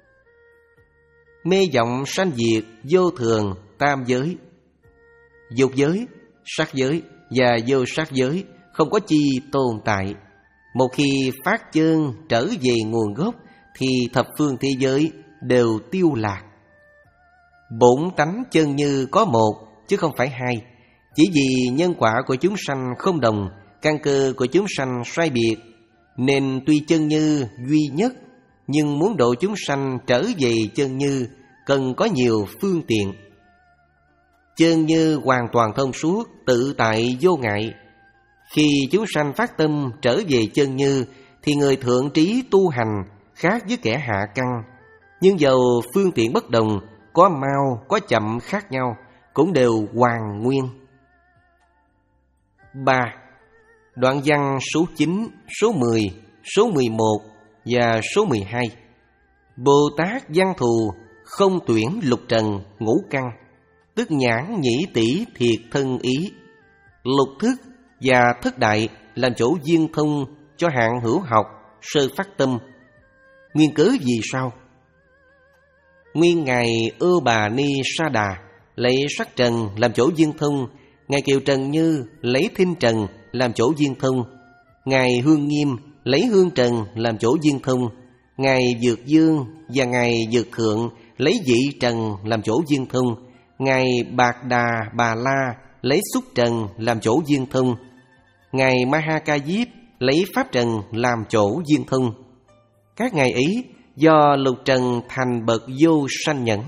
Mê vọng sanh diệt vô thường tam giới. Dục giới, sắc giới và vô sắc giới không có chi tồn tại. Một khi phát chân trở về nguồn gốc thì thập phương thế giới đều tiêu lạc. Bổn tánh chân như có một chứ không phải hai. Chỉ vì nhân quả của chúng sanh không đồng, căn cơ của chúng sanh sai biệt, nên tuy chân như duy nhất, nhưng muốn độ chúng sanh trở về chân như cần có nhiều phương tiện. Chân như hoàn toàn thông suốt, tự tại vô ngại. Khi chúng sanh phát tâm trở về chân như thì người thượng trí tu hành khác với kẻ hạ căn. Nhưng dầu phương tiện bất đồng, có mau có chậm khác nhau, cũng đều hoàn nguyên. Ba. Đoạn văn số chín, số mười, số mười một và số mười hai. Bồ Tát văn thù không tuyển lục trần ngũ căn, tức nhãn nhĩ tỷ thiệt thân ý. Lục thức và thất đại làm chỗ viên thông cho hạng hữu học sơ phát tâm. Nguyên cớ vì sao? Nguyên Ngài Ưu Bà Ni Sa Đà lấy sắc trần làm chỗ viên thông, Ngài Kiều Trần Như lấy thinh trần làm chỗ viên thông, Ngài Hương Nghiêm lấy hương trần làm chỗ viên thông, Ngài Dược Dương và Ngài Dược Thượng lấy dị trần làm chỗ viên thông, Ngài Bạc Đà Bà La lấy xúc trần làm chỗ viên thông, Ngài Ma Ha Ca Diếp lấy pháp trần làm chỗ duyên thông. Các ngài ấy do lục trần thành bậc vô sanh nhẫn.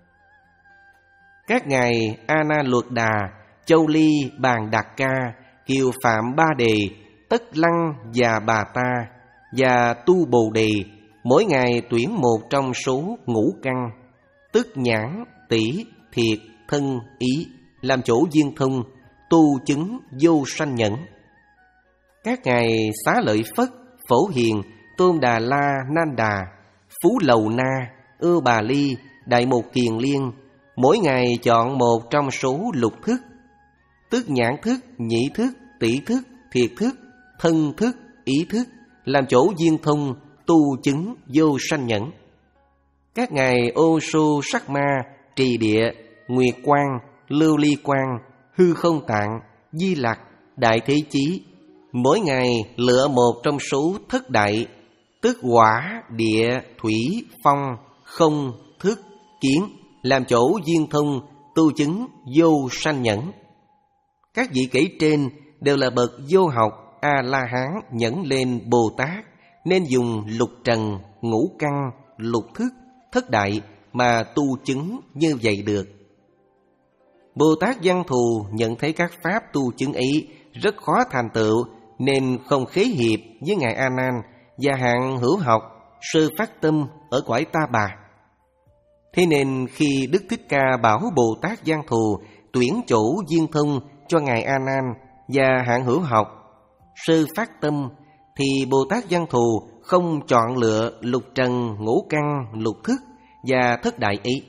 Các ngài A Na Luật Đà, Châu Ly, Bàn Đạt Ca, Kiều Phạm Ba Đề, Tất Lăng và Bà Ta và Tu Bồ Đề, mỗi ngày tuyển một trong số ngũ căn, tức nhãn, tỷ, thiệt, thân, ý, làm chỗ duyên thông, tu chứng vô sanh nhẫn. Các ngài Xá Lợi Phất, Phổ Hiền, Tôn Đà La Nan Đà, Phú Lầu Na, Ưu Bà Ly, Đại Mục Kiền Liên, mỗi ngày chọn một trong số lục thức, tức nhãn thức, nhĩ thức, tỷ thức, thiệt thức, thân thức, ý thức, làm chỗ duyên thông, tu chứng vô sanh nhẫn. Các ngài Ô Sô Sắc Ma, Trì Địa, Nguyệt Quang, Lưu Ly Quang, Hư Không Tạng, Di Lặc, Đại Thế Chí, mỗi ngày lựa một trong số thất đại, tức hỏa, địa, thủy, phong, không, thức, kiến, làm chỗ duyên thông, tu chứng vô sanh nhẫn. Các vị kể trên đều là bậc vô học A-la-hán nhẫn lên Bồ Tát, nên dùng lục trần, ngũ căn, lục thức, thất đại mà tu chứng như vậy được. Bồ Tát Văn Thù nhận thấy các pháp tu chứng ấy rất khó thành tựu, nên không khế hiệp với ngài A Nan và hạng hữu học sơ phát tâm ở cõi Ta Bà. Thế nên khi Đức Thích Ca bảo Bồ Tát Văn Thù tuyển chỗ duyên thông cho ngài A Nan và hạng hữu học sơ phát tâm, thì Bồ Tát Văn Thù không chọn lựa lục trần, ngũ căn, lục thức và thất đại ý.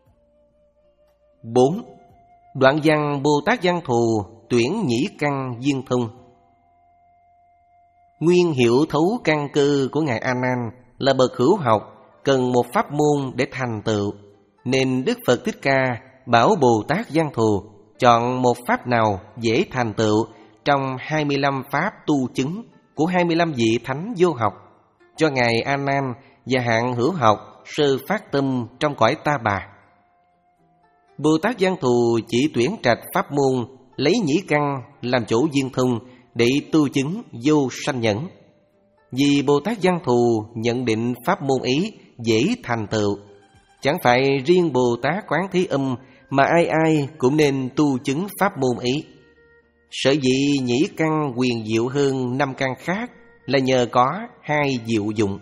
Bốn. Đoạn văn Bồ Tát Văn Thù tuyển nhĩ căn duyên thông. Nguyên hiểu thấu căn cơ của ngài A Nan là bậc hữu học, cần một pháp môn để thành tựu, nên Đức Phật Thích Ca bảo Bồ Tát Văn Thù chọn một pháp nào dễ thành tựu trong hai mươi lăm pháp tu chứng của hai mươi lăm vị thánh vô học cho ngài A Nan và hạng hữu học sơ phát tâm trong cõi Ta Bà. Bồ Tát Văn Thù chỉ tuyển trạch pháp môn lấy nhĩ căn làm chỗ duyên thông để tu chứng vô sanh nhẫn. Vì Bồ Tát Văn Thù nhận định pháp môn ấy dễ thành tựu, chẳng phải riêng Bồ Tát Quán Thế Âm mà ai ai cũng nên tu chứng pháp môn ấy. Sở dĩ nhĩ căn quyền diệu hơn năm căn khác là nhờ có hai diệu dụng.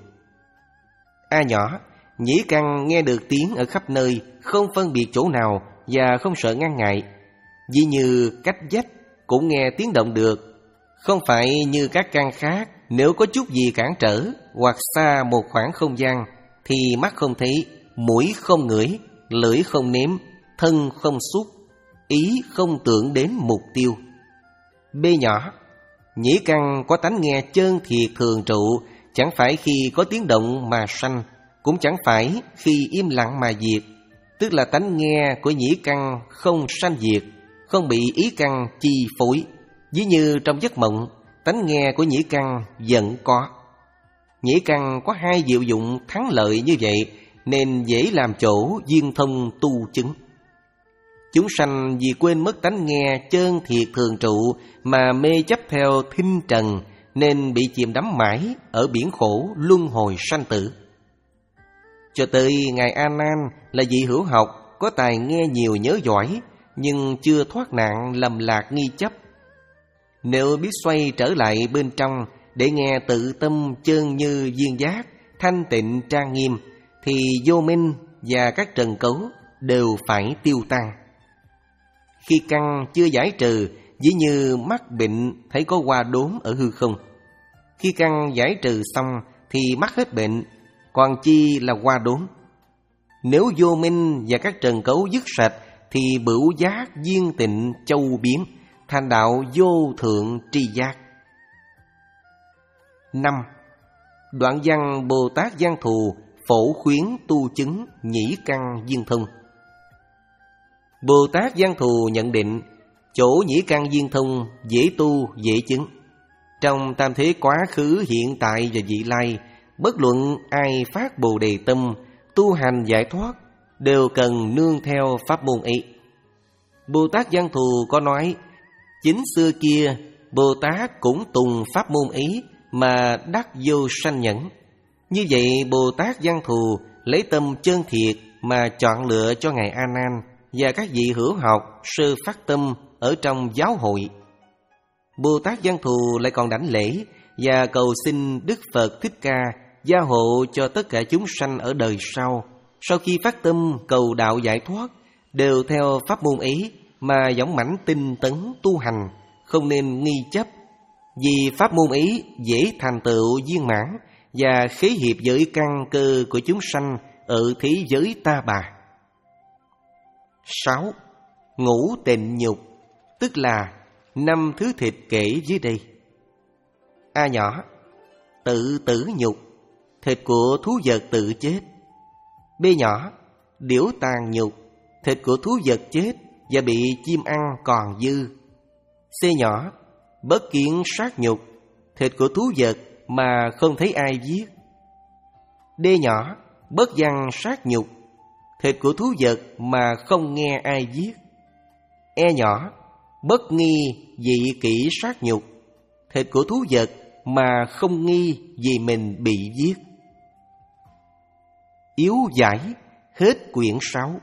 A nhỏ, nhĩ căn nghe được tiếng ở khắp nơi, không phân biệt chỗ nào và không sợ ngăn ngại. Ví như cách vách cũng nghe tiếng động được, không phải như các căn khác, nếu có chút gì cản trở hoặc xa một khoảng không gian thì mắt không thấy, mũi không ngửi, lưỡi không nếm, thân không xúc, ý không tưởng đến mục tiêu. B nhỏ, nhĩ căn có tánh nghe chân thiệt thường trụ, chẳng phải khi có tiếng động mà sanh, cũng chẳng phải khi im lặng mà diệt, tức là tánh nghe của nhĩ căn không sanh diệt, không bị ý căn chi phối. Ví như trong giấc mộng, tánh nghe của nhĩ căn vẫn có. Nhĩ căn có hai diệu dụng thắng lợi như vậy, nên dễ làm chỗ duyên thông tu chứng. Chúng sanh vì quên mất tánh nghe chân thiệt thường trụ mà mê chấp theo thinh trần, nên bị chìm đắm mãi ở biển khổ luân hồi sanh tử. Cho tới ngài A Nan là vị hữu học, có tài nghe nhiều nhớ giỏi, nhưng chưa thoát nạn lầm lạc nghi chấp. Nếu biết xoay trở lại bên trong để nghe tự tâm chân như viên giác, thanh tịnh trang nghiêm, thì vô minh và các trần cấu đều phải tiêu tan. Khi căn chưa giải trừ, ví như mắt bệnh thấy có hoa đốm ở hư không. Khi căn giải trừ xong thì mắt hết bệnh, còn chi là hoa đốm. Nếu vô minh và các trần cấu dứt sạch, thì bửu giác viên tịnh châu biến, thành đạo vô thượng tri giác. Năm. Đoạn văn Bồ Tát Văn Thù phổ khuyến tu chứng nhĩ căn viên thông. Bồ Tát Văn Thù nhận định chỗ nhĩ căn viên thông dễ tu dễ chứng. Trong tam thế quá khứ, hiện tại và vị lai, bất luận ai phát Bồ Đề tâm, tu hành giải thoát, đều cần nương theo pháp môn ấy. Bồ Tát Văn Thù có nói: chính xưa kia Bồ Tát cũng tùng pháp môn ấy mà đắc vô sanh nhẫn. Như vậy Bồ Tát Văn Thù lấy tâm chân thiệt mà chọn lựa cho Ngài A Nan và các vị hữu học sơ phát tâm ở trong giáo hội. Bồ Tát Văn Thù lại còn đảnh lễ và cầu xin Đức Phật Thích Ca gia hộ cho tất cả chúng sanh ở đời sau, sau khi phát tâm cầu đạo giải thoát, đều theo pháp môn ấy mà dũng mãnh tinh tấn tu hành, không nên nghi chấp. Vì pháp môn ấy dễ thành tựu viên mãn và khế hiệp với căn cơ của chúng sanh ở thế giới ta bà. Sáu. Ngũ tịnh nhục, tức là năm thứ thịt kể dưới đây. A nhỏ, tự tử nhục, thịt của thú vật tự chết. B nhỏ, điểu tàn nhục, thịt của thú vật chết và bị chim ăn còn dư. C nhỏ, bất kiến sát nhục, thịt của thú vật mà không thấy ai giết. D nhỏ, bất văn sát nhục, thịt của thú vật mà không nghe ai giết. E nhỏ, bất nghi dị kỷ sát nhục, thịt của thú vật mà không nghi vì mình bị giết. Yếu giải. Hết quyển sáu.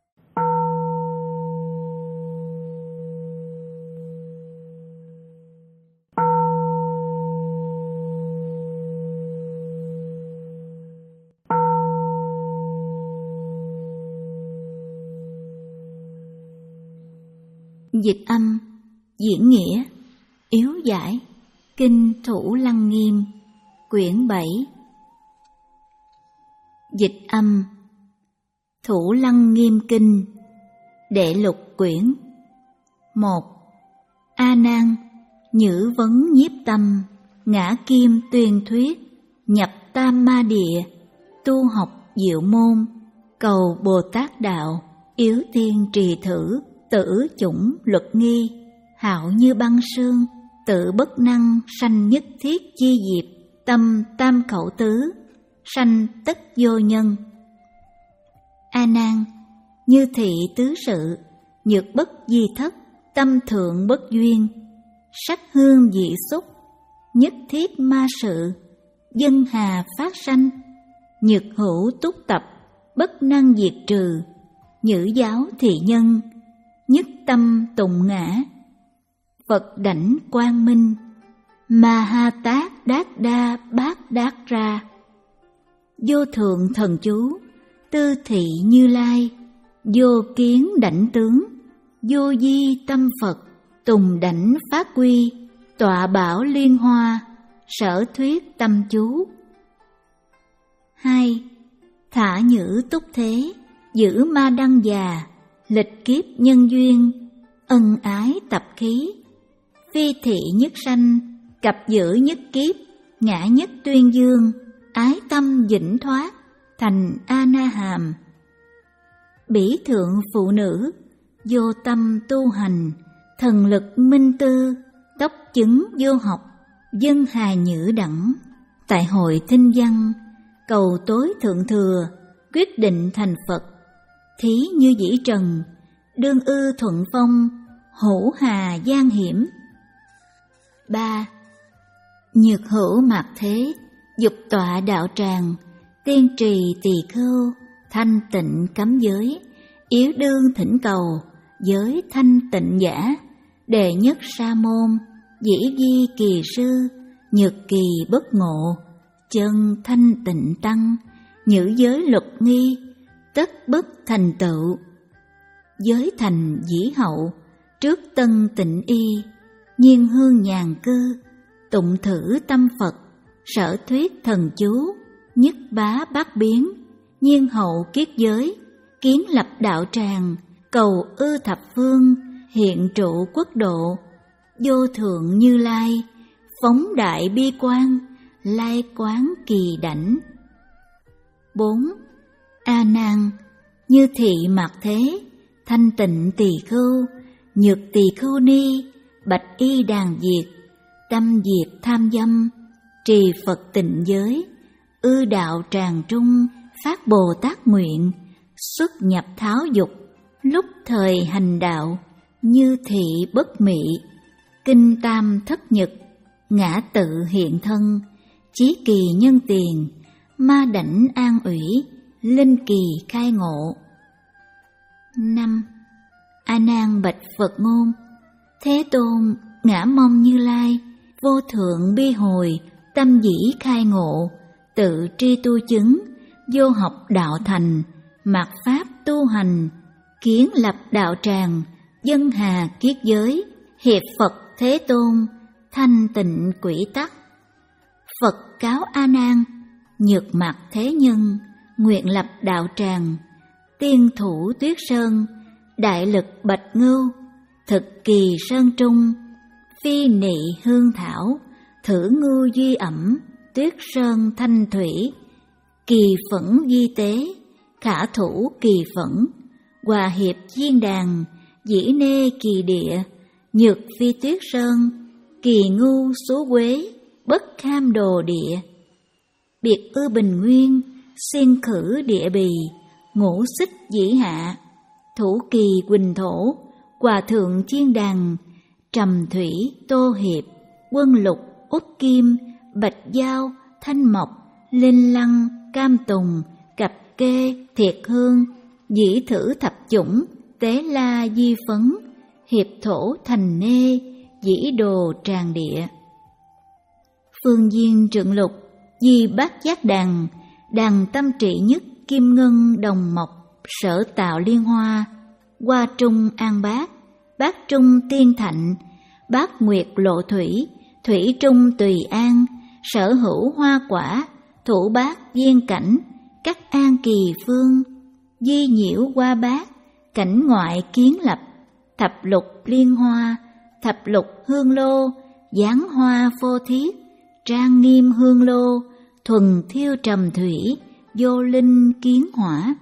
Dịch âm, diễn nghĩa, yếu giải, kinh Thủ Lăng Nghiêm, quyển bảy. Dịch âm. Thủ Lăng Nghiêm Kinh, đệ lục quyển. Một. A Nan, nhữ vấn nhiếp tâm, ngã kim tuyên thuyết, nhập tam ma địa, tu học diệu môn, cầu Bồ Tát đạo, yếu tiên trì thử, tử chủng luật nghi, hạo như băng sương, tự bất năng sanh nhất thiết chi diệp, tâm tam khẩu tứ, sanh tất vô nhân. A Nan, như thị tứ sự, nhược bất di thất, tâm thượng bất duyên, sắc hương dị xúc, nhất thiết ma sự, dân hà phát sanh, nhược hữu túc tập, bất năng diệt trừ, nhữ giáo thị nhân, nhất tâm tùng ngã, Phật đảnh quang minh, ma ha tát đát đa bát đát ra, vô thượng thần chú, tư thị Như Lai, vô kiến đảnh tướng, vô di tâm Phật, tùng đảnh pháp quy, tọa bảo liên hoa, sở thuyết tâm chú. Hai. Thả nhữ túc thế, giữ ma đăng già, lịch kiếp nhân duyên, ân ái tập khí, phi thị nhất sanh, cặp giữ nhất kiếp, ngã nhất tuyên dương, ái tâm vĩnh thoát, thành A Na Hàm. Bỉ thượng phụ nữ, vô tâm tu hành, thần lực minh tư, tốc chứng vô học, dân hà nhữ đẳng, tại hội thinh văn, cầu tối thượng thừa, quyết định thành Phật, thí như dĩ trần, đương ư thuận phong, hữu hà gian hiểm. Ba. Nhược hữu mạt thế, dục tọa đạo tràng, tiên trì tỳ khưu, thanh tịnh cấm giới, yếu đương thỉnh cầu, giới thanh tịnh giả, đệ nhất sa môn, dĩ di kỳ sư, nhược kỳ bất ngộ, chân thanh tịnh tăng, nhữ giới luật nghi, tất bất thành tựu. Giới thành dĩ hậu, trước tân tịnh y, nhiên hương nhàn cư, tụng thử tâm Phật, sở thuyết thần chú, nhất bá bát biến, nhiên hậu kiết giới, kiến lập đạo tràng, cầu ư thập phương, hiện trụ quốc độ, vô thượng Như Lai, phóng đại bi quan, lai quán kỳ đảnh. Bốn. A Nan, như thị mạt thế, thanh tịnh tỳ khưu, nhược tỳ khưu ni, bạch y đàn diệt, tâm diệt tham dâm, trì Phật tịnh giới, ư đạo tràng trung, phát Bồ Tát nguyện, xuất nhập tháo dục, lúc thời hành đạo, như thị bất mị. kinh tam thất nhật, ngã tự hiện thân, chí kỳ nhân tiền, ma đảnh an ủy, linh kỳ khai ngộ. Năm. A Nan bạch Phật ngôn: Thế Tôn, ngã mong Như Lai, vô thượng bi hồi, tâm dĩ khai ngộ, tự tri tu chứng, vô học đạo thành, mạt pháp tu hành, kiến lập đạo tràng, dân hà kiết giới, hiệp Phật Thế Tôn, thanh tịnh quỷ tắc. Phật cáo A Nan: nhược mặt thế nhân, nguyện lập đạo tràng, tiên thủ tuyết sơn, đại lực bạch ngưu, thực kỳ sơn trung, phi nị hương thảo, thử ngưu duy ẩm, tuyết sơn thanh thủy, kỳ phẫn di tế, khả thủ kỳ phẫn, hòa hiệp diên đàn, dĩ nê kỳ địa, nhược phi tuyết sơn, kỳ ngu số quế, bất kham đồ địa, biệt ư bình nguyên, xiên khử địa bì, ngũ xích dĩ hạ, thủ kỳ quỳnh thổ, hòa thượng chiên đàn, trầm thủy tô hiệp, quân lục út kim, bạch giao thanh mộc, linh lăng cam tùng, cặp kê thiệt hương, dĩ thử thập chủng, tế la di phấn, hiệp thổ thành nê, dĩ đồ tràng địa. Phương Duyên trượng lục, di bát giác đàn, đàn tâm trị nhất, kim ngân đồng mộc, sở tạo liên hoa, hoa trung an bát, bát trung tiên thạnh, bát nguyệt lộ thủy, thủy trung tùy an, sở hữu hoa quả, thủ bát viên cảnh, cắt an kỳ phương, di nhiễu hoa bát, cảnh ngoại kiến lập, thập lục liên hoa, thập lục hương lô, dáng hoa phô thiết, trang nghiêm hương lô, thuần thiêu trầm thủy, vô linh kiến hỏa.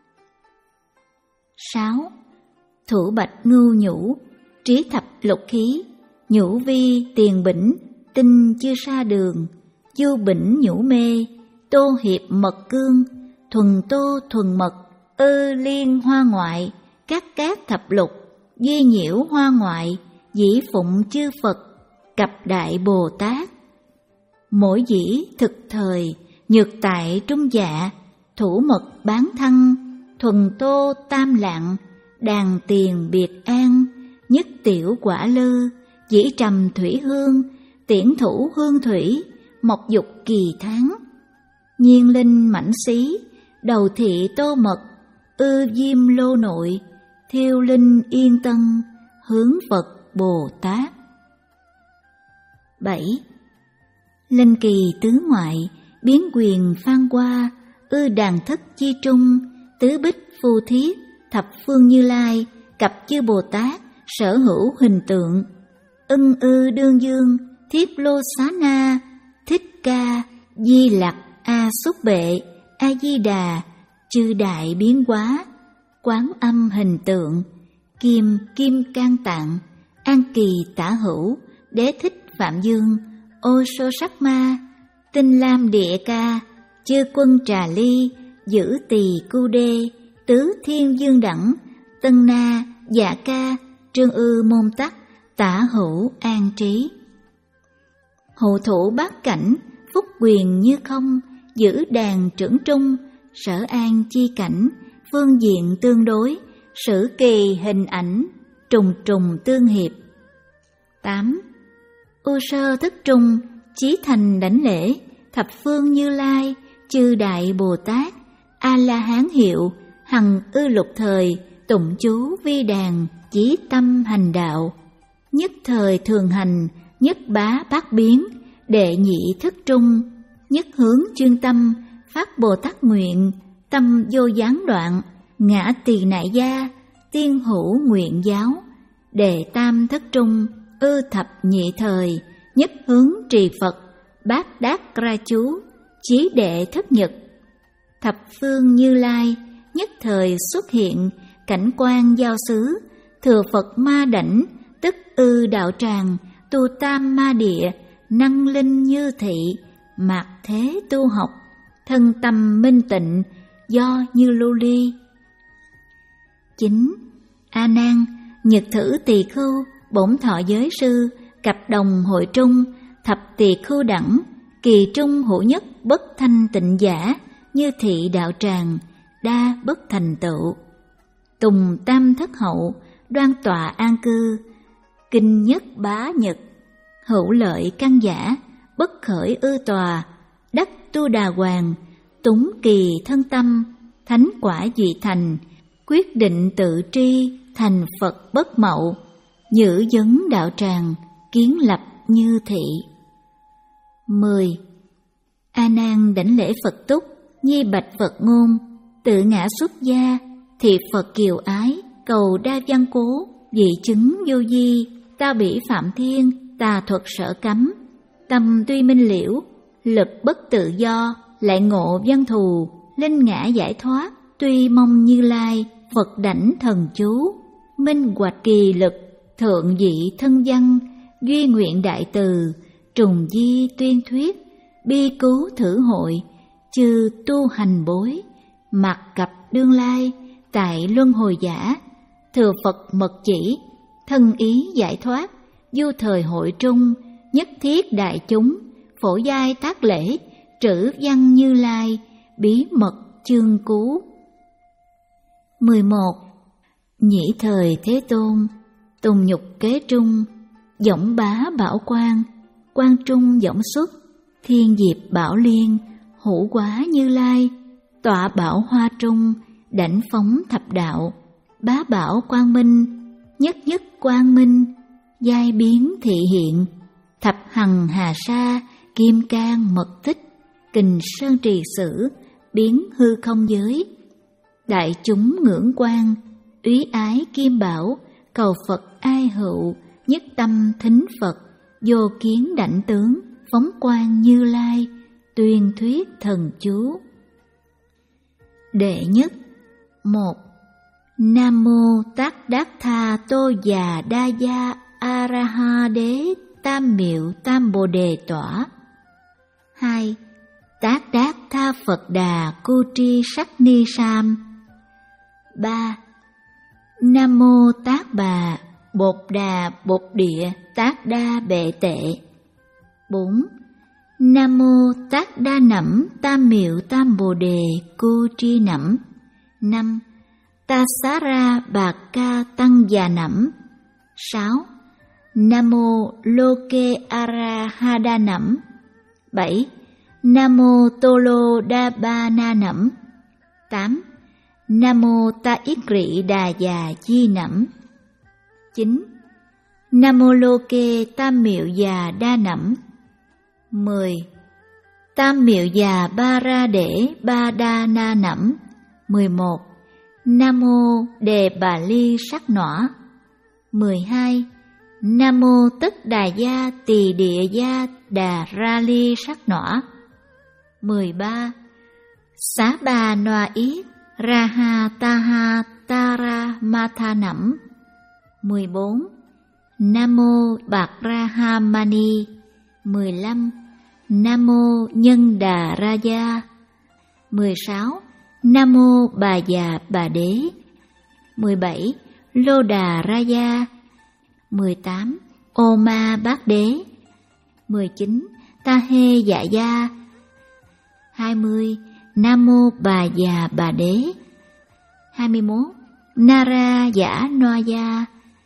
Sáu. Thủ bạch ngưu nhũ, trí thập lục khí, nhũ vi tiền bỉnh, tinh chưa sa đường, du bỉnh nhũ mê, tô hiệp mật cương, thuần tô thuần mật, ư liên hoa ngoại, các cát thập lục, di nhiễu hoa ngoại, dĩ phụng chư Phật, cập đại Bồ Tát. Mỗi dĩ thực thời, nhược tại trung dạ, thủ mật bán thăng, thuần tô tam lạng, đàn tiền biệt an, nhất tiểu quả lư, dĩ trầm thủy hương, tiễn thủ hương thủy, mộc dục kỳ tháng. Nhiên linh mảnh xí, đầu thị tô mật, ư diêm lô nội, thiêu linh yên tân, hướng Phật Bồ Tát. Bảy. Linh kỳ tứ ngoại, biến quyền phan qua, ư đàn thất chi trung, tứ bích phù thiết, thập phương Như Lai, cặp chư Bồ Tát, sở hữu hình tượng, ưng ư đương dương, thiếp lô xá na, thích ca, di lặc, a xúc bệ, a di đà, chư đại biến hóa, quán âm hình tượng, kim kim can tạng, an kỳ tả hữu, đế thích phạm dương, ô sô sắc ma, tinh lam địa ca, chư quân trà ly, giữ tỳ cu đê, tứ thiên dương đẳng, tân na, dạ ca, trương ư môn tắc, tả hữu an trí. Hộ thủ bát cảnh, phúc quyền như không, giữ đàn trưởng trung, sở an chi cảnh, phương diện tương đối, sử kỳ hình ảnh, trùng trùng tương hiệp. Tám. U sơ thức trung, chí thành đảnh lễ, thập phương Như Lai, chư đại Bồ Tát, A La Hán hiệu, hằng ư lục thời, tụng chú vi đàn, chí tâm hành đạo, nhất thời thường hành, nhất bá bát biến, đệ nhị thức trung, nhất hướng chuyên tâm, phát Bồ Tát nguyện, tâm vô gián đoạn, ngã tỳ nại gia, tiên hữu nguyện giáo, đệ tam thất trung, ư thập nhị thời, nhất hướng trì Phật, bát đát ra chú, chí đệ thất nhật, thập phương Như Lai, nhất thời xuất hiện, cảnh quan giao xứ, thừa Phật ma đảnh, tức ư đạo tràng, tu tam ma địa, năng linh như thị, mạt thế tu học, thân tâm minh tịnh, do như lưu ly. Chín. A Nan, nhật thử tỳ khưu, bổn thọ giới sư, cặp đồng hội trung, thập tỳ khưu đẳng, kỳ trung hữu nhất bất thanh tịnh giả, như thị đạo tràng, đa bất thành tựu. Tùng tam thất hậu, đoan tọa an cư, kinh nhất bá nhật, hữu lợi căn giả, bất khởi ư tòa, đắc tu đà hoàng, túng kỳ thân tâm, thánh quả dị thành, quyết định tự tri, thành Phật bất mậu, nhữ vấn đạo tràng, kiến lập như thị. mười. A Nan đảnh lễ Phật túc, nhi bạch Phật ngôn, tự ngã xuất gia, thị Phật kiều ái, cầu đa văn cố, dị chứng vô di, ta bỉ phạm thiên, tà thuật sở cấm, tâm tuy minh liễu, lực bất tự do, lại ngộ văn thù, linh ngã giải thoát, tuy mong Như Lai, Phật đảnh thần chú, minh hoạch kỳ lực, thượng dị thân văn, duy nguyện đại từ, trùng di tuyên thuyết, bi cứu thử hội, chư tu hành bối, mặc cập đương lai, tại luân hồi giả, thừa Phật mật chỉ, thân ý giải thoát, du thời hội trung, nhất thiết đại chúng, phổ giai tác lễ, trữ văn Như Lai, bí mật chương cứu. mười một. Nhĩ thời Thế Tôn, tùng nhục kế trung, dõng bá bảo quan, quan trung dõng xuất, thiên diệp bảo liên, hữu quá Như Lai, tọa bảo hoa trung, đảnh phóng thập đạo, bá bảo quang minh, nhất nhất quang minh, giai biến thị hiện, thập hằng hà sa, kim cang mật tích, kình sơn trì sử, biến hư không giới, đại chúng ngưỡng quan, úy ái kim bảo, cầu Phật ai hữu, nhất tâm thính Phật, vô kiến đảnh tướng, phóng quang Như Lai, tuyên thuyết thần chú. Đệ nhất. Một. Nam mô Tát Đát Tha Tô Già Đa Gia A Ra Ha Đế Tam Miệu Tam Bồ Đề Tỏa. Hai. Tát Đát Tha Phật Đà Cu Tri Sắc Ni Sam. Ba. Nam mô Tát Bà Bột Đà Bột Địa Tát Đa Bệ Tệ. Bốn. Nam mô Tát Đa Nẫm Tam Miệu Tam Bồ Đề Cu Tri Nẫm. Năm. Ta Xá Ra Bạc Ca Tăng Già Nẫm. Sáu. Nam mô Lô Kê A Ra Ha Đa Nẫm. Bảy. Nam mô Tô Lô Đa Ba Na Nẫm. Tám. Nam mô Ta Yết Rị Đà Già Di Nẫm. Chín. Nam mô Lô Kê Tam Miệu Già Đa Nẫm. Mười. Tam Miệu Già Ba Ra Để Ba Đa Na Nẫm. Mười một. Nam mô Đề Bà Ly Sắc Nỏ. Mười hai. Nam mô Tất Đà Gia Tỳ Địa Gia Đà Ra Ly Sắc Nỏ. Mười ba. Xá Bà Noa Yết Ra Ha Ta Ha Ta Ra Ma Tha Nẫm. Mười bốn. Nam mô Bạc Ra Ha Mani. Mười lăm. Nam mô Nhân Đà Ra Gia. Mười sáu. Nam mô Bà Già Bà Đế. Mười bảy. Lô Đà Ra Gia. Mười tám. Ô Ma Bát Đế. Mười chín. Ta Hê Dạ Gia. Hai mươi. Nam mô Bà Già Bà Đế. Hai mươi mốt. Nara Giả Noa Gia.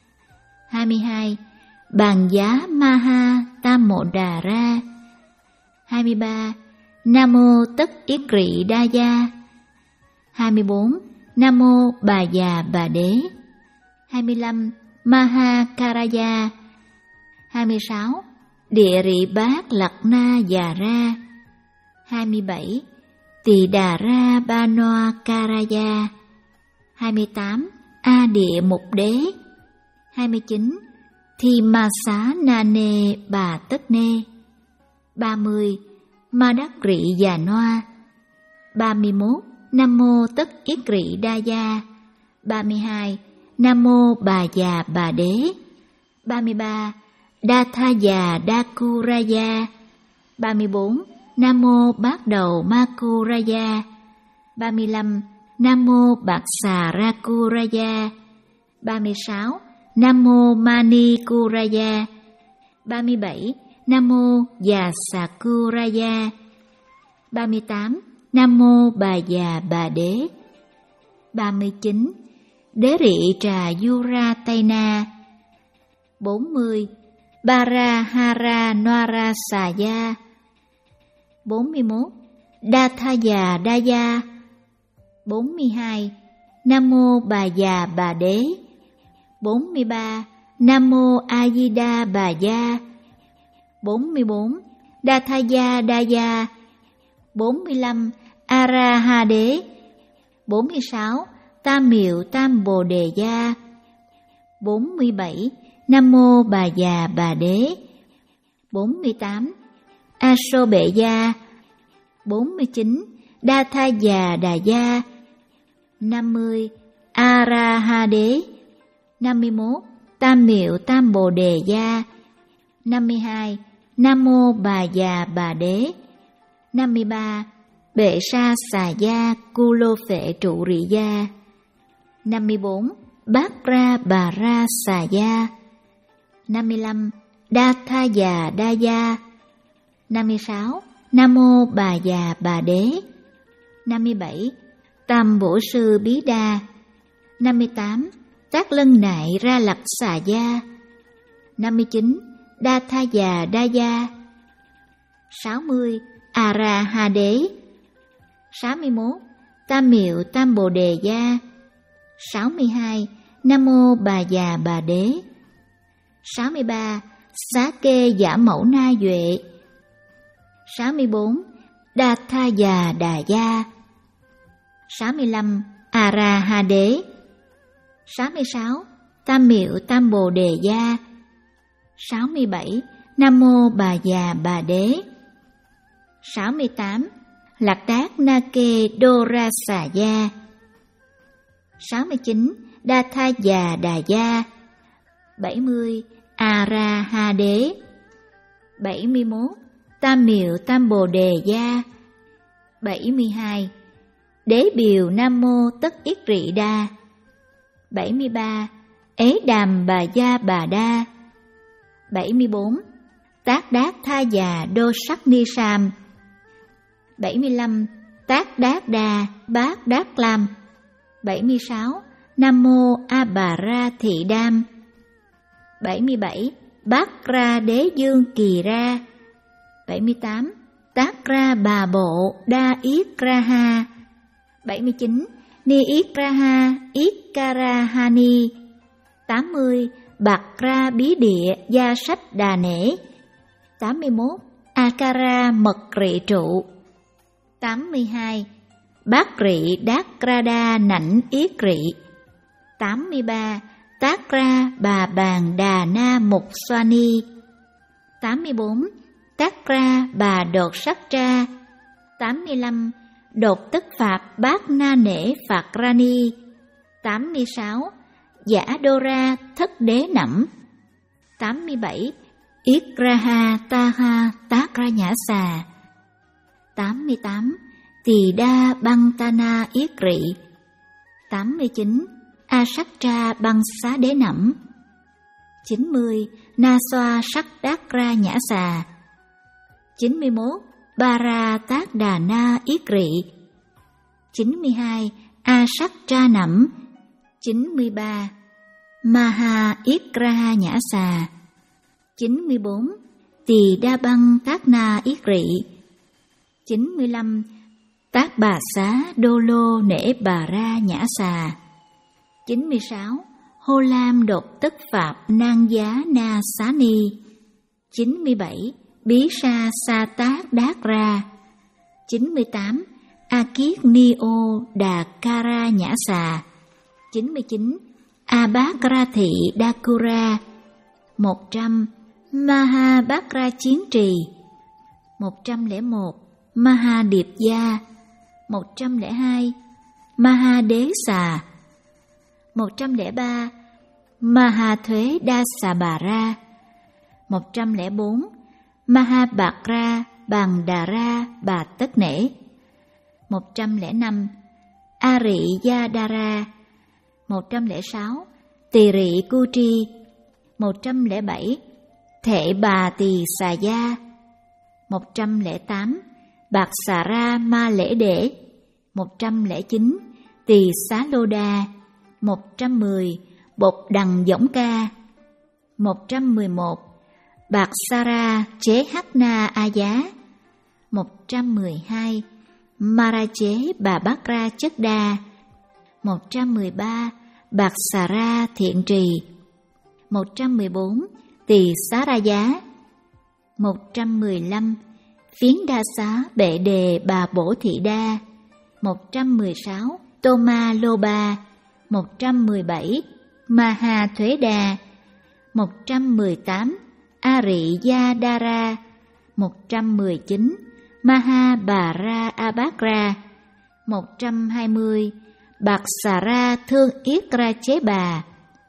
Hai mươi hai. Bàn Giá Ma Ha Tam Mộ Đà Ra. Hai mươi ba. Nam mô Tất Yết Rị Đa Gia. Hai mươi bốn. Nam mô Bà Già Bà Đế. Hai mươi lăm. Maha Karaya. Hai mươi sáu. Địa Rị Bát Lặc Na Già Ra. Hai mươi bảy. Tỳ Đà Ra Ba Noa Karaya. Hai mươi tám. A Địa Mục Đế. Hai mươi chín. Thi Ma Xá Na Nê Bà Tất Nê. Ba mươi. Ma Đắc Rị Già Noa. Ba mươi mốt. Nam mô Tất Yết Rị Đa Gia. Ba mươi hai. Nam mô Bà Già Bà Đế. Ba mươi ba. Đa Tha Già Đa Cu Ra Gia. Ba mươi bốn. Nam mô Bát Đầu Ma Cu Ra Gia. Ba mươi lăm. Nam mô Bạc Xà Ra Cu Ra Gia. Ba mươi sáu. Nam mô Mani Cu Ra Gia. ba mươi bảy. Nam mô Già Sakuraya. ba mươi tám. Nam mô Bà Già Bà Đế. ba mươi chín. Đế rị trà Yuratena. bốn mươi. Barahara Narasaya. bốn mươi mốt. Dathaya Daya. bốn mươi hai. Nam mô Bà Già Bà Đế. bốn mươi ba. Nam mô A Di Đà Bà Gia. bốn mươi bốn. Dathaya Daya. bốn mươi lăm. Araha Đế. bốn mươi sáu. Tam Miệu Tam Bồ Đề Gia. bốn mươi bảy. Nam mô Bà Già Bà Đế. bốn mươi tám. Aso Bệ Gia. bốn mươi chín. Dathaya Đà Gia. năm mươi. Araha Đế. năm mươi mốt. Tam Miệu Tam Bồ Đề Gia. năm mươi hai. Nam mô Bà Già Bà Đế. năm mươi ba. Bệ Sa Xà Gia Cu Lô Phệ Trụ Rị Gia. năm mươi bốn. Bát Ra Bà Ra Xà Gia. năm mươi lăm. Dathaya Daya. năm mươi sáu. Nam mô Bà Già Bà Đế. năm mươi bảy. Tam Bổ Sư Bí Đa. năm mươi tám. Tác Lân Nại Ra Lập Xà Gia. năm mươi chín. Dathaya Daya. sáu mươi. Araha Đế. sáu mươi mốt. Tam Miệu Tam Bồ Đề Gia. sáu mươi hai. Nam mô Bà Già Bà Đế. sáu mươi ba. Xá Kê Giả Mẫu Na Duệ. sáu mươi bốn. Dathaya Đà Gia. sáu mươi lăm. Araha Đế. sáu mươi sáu. Tam Miệu Tam Bồ Đề Gia. sáu mươi bảy. Nam mô Bà Già Bà Đế. sáu mươi tám. Lạc Đát Na Kê Đô Ra Xà Gia. sáu mươi chín. Dathaya Đà Gia. bảy mươi. Araha Đế. bảy mươi mốt. Tam Miệu Tam Bồ Đề Gia. bảy mươi hai. Đế Biều Nam mô Tất Yết Rị Đa. bảy mươi ba. Ế Đàm Bà Gia Bà Đa. bảy mươi bốn. Tác Đát Tha Già Đô Sắc Ni Sam. bảy mươi lăm. Tác Đát Đà Bát Đát Lam. bảy mươi sáu. Nam mô A Bà Ra Thị Đam. bảy mươi bảy. Bát Ra Đế Dương Kỳ Ra. bảy mươi tám. Tác Ra Bà Bộ Đa Yết Ra Ha. bảy mươi chín. Ni Yết Ra Ha Yết Ca Ra Ha Ni. tám mươi. Bạc Ra Bí Địa Gia Sách Đà Nể. tám mươi mốt. Akara Mật Rị Trụ. tám mươi hai. Bát Rị Đát Ra Đa Nảnh Yết Rị. tám mươi ba. Tác Ra Bà Bàn Đà Na Mục Xoa Ni. tám mươi bốn. Tác Ra Bà Đột Sắc Tra. tám mươi lăm. Đột Tức Pháp Bát Na Nể Phạt Ra Ni. tám mươi sáu. Giả Đô Ra Thất Đế Nẫm. tám mươi bảy. Yết Ra Ha Ta Ha Tác Ra Nhã Xà. tám mươi tám. Tỳ Đa Băng Ta Na Yết Rị. tám mươi chín. A Sắc Tra Băng Xá Đế Nẫm. chín mươi. Na Xoa Sắc Đát Ra Nhã Xà. chín mươi mốt. Ba Ra Tác Đà Na Yết Rị. chín mươi hai. A Sắc Tra Nẫm. chín mươi ba. Maha Yết Ra Nhã Xà. chín mươi bốn. Tỳ Đa Băng Tác Na Yết Rị. chín mươi lăm. Tác Bà Xá Đô Lô Nể Bà Ra Nhã Xà. chín mươi sáu. Hô Lam Đột Tức Pháp Nan Giá Na Xá Ni. chín mươi bảy. Bí Sa Sa Tác Đát Ra. chín mươi tám. A Kiết Ni Ô Đà Ca Ra Nhã Xà. chín mươi chín. A Bát Ra Thị Đa Cura. một trăm. Maha Bát Ra Chiến Trì. một trăm lẻ một. Maha Điệp Gia. một trăm lẻ hai. Maha Đế Xà. một trăm lẻ ba. Maha Thuế Đa Xà Bà Ra. một trăm lẻ bốn. Maha Bạc Ra Bằng Đà Ra Bà Tất Nể. một trăm lẻ năm. A Rị Gia Đa Ra. một trăm lẻ sáu. Tỳ Rị Cu Tri. một trăm lẻ bảy. Thệ Bà Tỳ Xà Gia. Một trăm lẻ tám. Bạc Xà Ra Ma Lễ Để. Một trăm lẻ chín. Tỳ Xá Lô Đa. Một trăm mười. Bột Đằng Võng Ca. Một trăm mười một. Bạc Sa Ra Chế Hắc Na A Giá. Một trăm mười hai. Mara Chế Bà Bát Ra Chất Đa. Một trăm mười ba. Bạc Xà Ra Thiện Trì. Một trăm mười bốn. Tỳ Xá Ra Giá. Một trăm mười lăm. Phiến Đa Xá Bệ Đề Bà Bổ Thị Đa. Một trăm mười sáu. Tô Ma Lô Ba. Một trăm mười bảy. Ma Ha Thuế Đa. Một trăm mười tám. A Rị Gia Đa Ra. Một trăm mười chín. Ma Ha Bà Ra A Bát Ra. Một trăm hai mươi. Bạc Xà Ra Thương Yết Ra Chế Bà.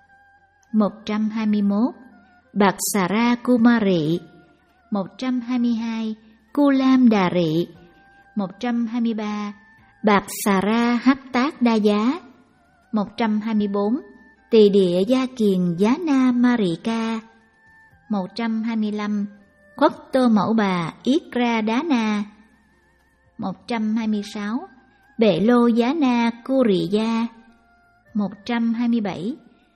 Một trăm hai mươi mốt. Bạc Xà Ra Kumari. Một trăm hai mươi hai. Cu Lam Đà Rị. Một trăm hai mươi ba. Bạc Xà Ra Hắc Tác Đa Giá. Một trăm hai mươi bốn. Tỳ Địa Gia Kiền Giá Na Ma Rị Ca. Một trăm hai mươi lăm. Khuất Tô Mẫu Bà Yết Ra Đá Na. Một trăm hai mươi sáu. Bệ Lô Giá Na Cu Rị Gia. Một trăm hai mươi bảy.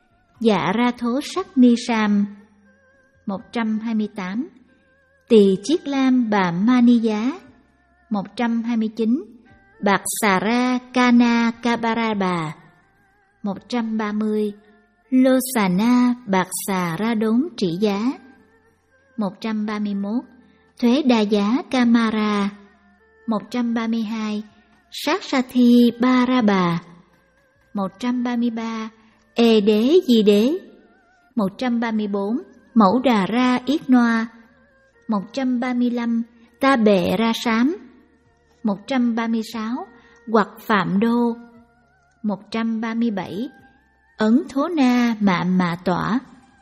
Dạ Ra Thố Sắc Ni Sam. Một trăm hai mươi tám. Tỳ Chiết Lam Bà Ma Ni Giá. Một trăm hai mươi chín. Bạc Xà Ra Kana Kabara Bà. Một trăm ba mươi. Lô Xà Na Bạc Xà Ra Đốn Trị Giá. Một trăm ba mươi mốt. Thuế Đa Giá Kamara. Một trăm ba mươi hai. Sát Sa Thi Ba Ra Bà. Một trăm ba mươi ba. Ê Đế Di Đế. Một trăm ba mươi bốn. Mẫu Đà Ra Yết Noa. Một trăm ba mươi lăm. Ta Bệ Ra Sám. Một trăm ba mươi sáu. Hoặc Phạm Đô. Một trăm ba mươi bảy. Ấn Thố Na Mạ Mạ Tỏa.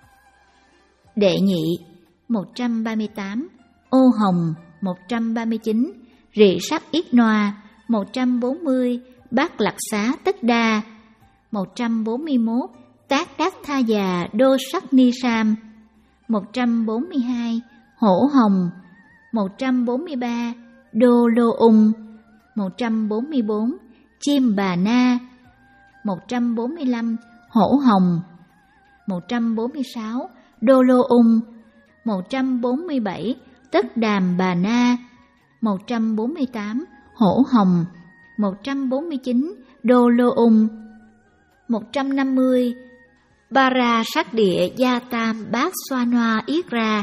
Đệ nhị. Một trăm ba mươi tám. Ô Hồng. Một trăm ba mươi chín. Rị Sắc Yết Noa. Một trăm bốn mươi. Bát Lạc Xá Tất Đa. Một trăm bốn mươi mốt. Tác Đắc Tha Già Đô Sắc Ni Sam. Một trăm bốn mươi hai. Hổ Hồng. Một trăm bốn mươi ba. Đô Lô Ung. Một trăm bốn mươi bốn. Chim Bà Na. Một trăm bốn mươi lăm. Hổ Hồng. Một trăm bốn mươi sáu. Đô Lô Ung. Một trăm bốn mươi bảy. Tất Đàm Bà Na. Một trăm bốn mươi tám. Hổ Hồng. Một trăm bốn mươi chín. Đô Lô Ung. Một trăm năm mươi. Ba Ra Sắc Địa Gia Tam Bát Xoa Noa Yết Ra.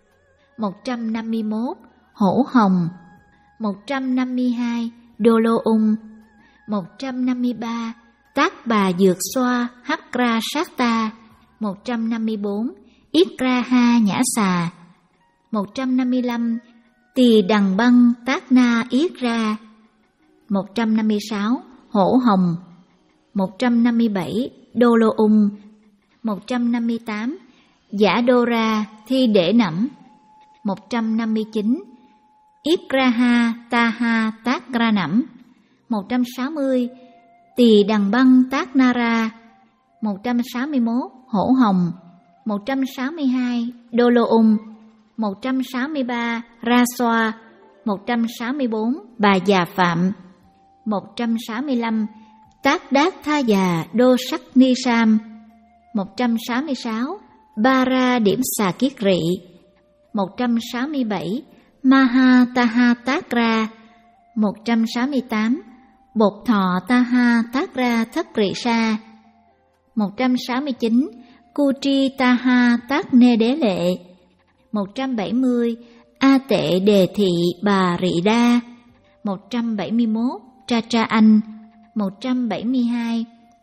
Một trăm năm mươi mốt. Hổ Hồng. Một trăm năm mươi hai. Đô Lô Ung. Một trăm năm mươi ba. Tác Bà Dược Xoa Hắc Ra Sát Ta. Một trăm năm mươi bốn. Yết Ra Ha Nhã Xà. Một trăm năm mươi lăm. Tỳ Đằng Băng Tác Na Yết Ra. Một trăm năm mươi sáu. Hổ Hồng. Một trăm năm mươi bảy. Đô Lô Ung. Một trăm năm mươi tám. Giả Đô Ra Thi Để Nẫm. Một trăm năm mươi chín. Yết Ra Ha Ta Ha Tác Ra Nẫm. Một trăm sáu mươi. Tỳ Đằng Băng Tác Na Ra. Một trăm sáu mươi mốt. Hổ Hồng. Một trăm sáu mươi hai. Đô Lô Ung. Một trăm sáu mươi ba. Ra Xoa. Một trăm sáu mươi bốn. Bà Già Phạm. Một trăm sáu mươi lăm. Tác Đát Tha Già Đô Sắc Ni Sam. Một trăm sáu mươi sáu. Ba Ra Điểm Xà Kiết Rị. Một trăm sáu mươi bảy. Ma Ha Ta Ha Tác Ra. Một trăm sáu mươi tám. Bột Thọ Ta Ha Tác Ra Thất Rị Sa. Một trăm sáu mươi chín. Cu Tri Ta Ha Tác Nê Đế Lệ. Một trăm bảy mươi. A Tệ Đề Thị Bà Rị Đa. Một trăm bảy mươi mốt. Tra Tra Anh. Một trăm bảy mươi hai.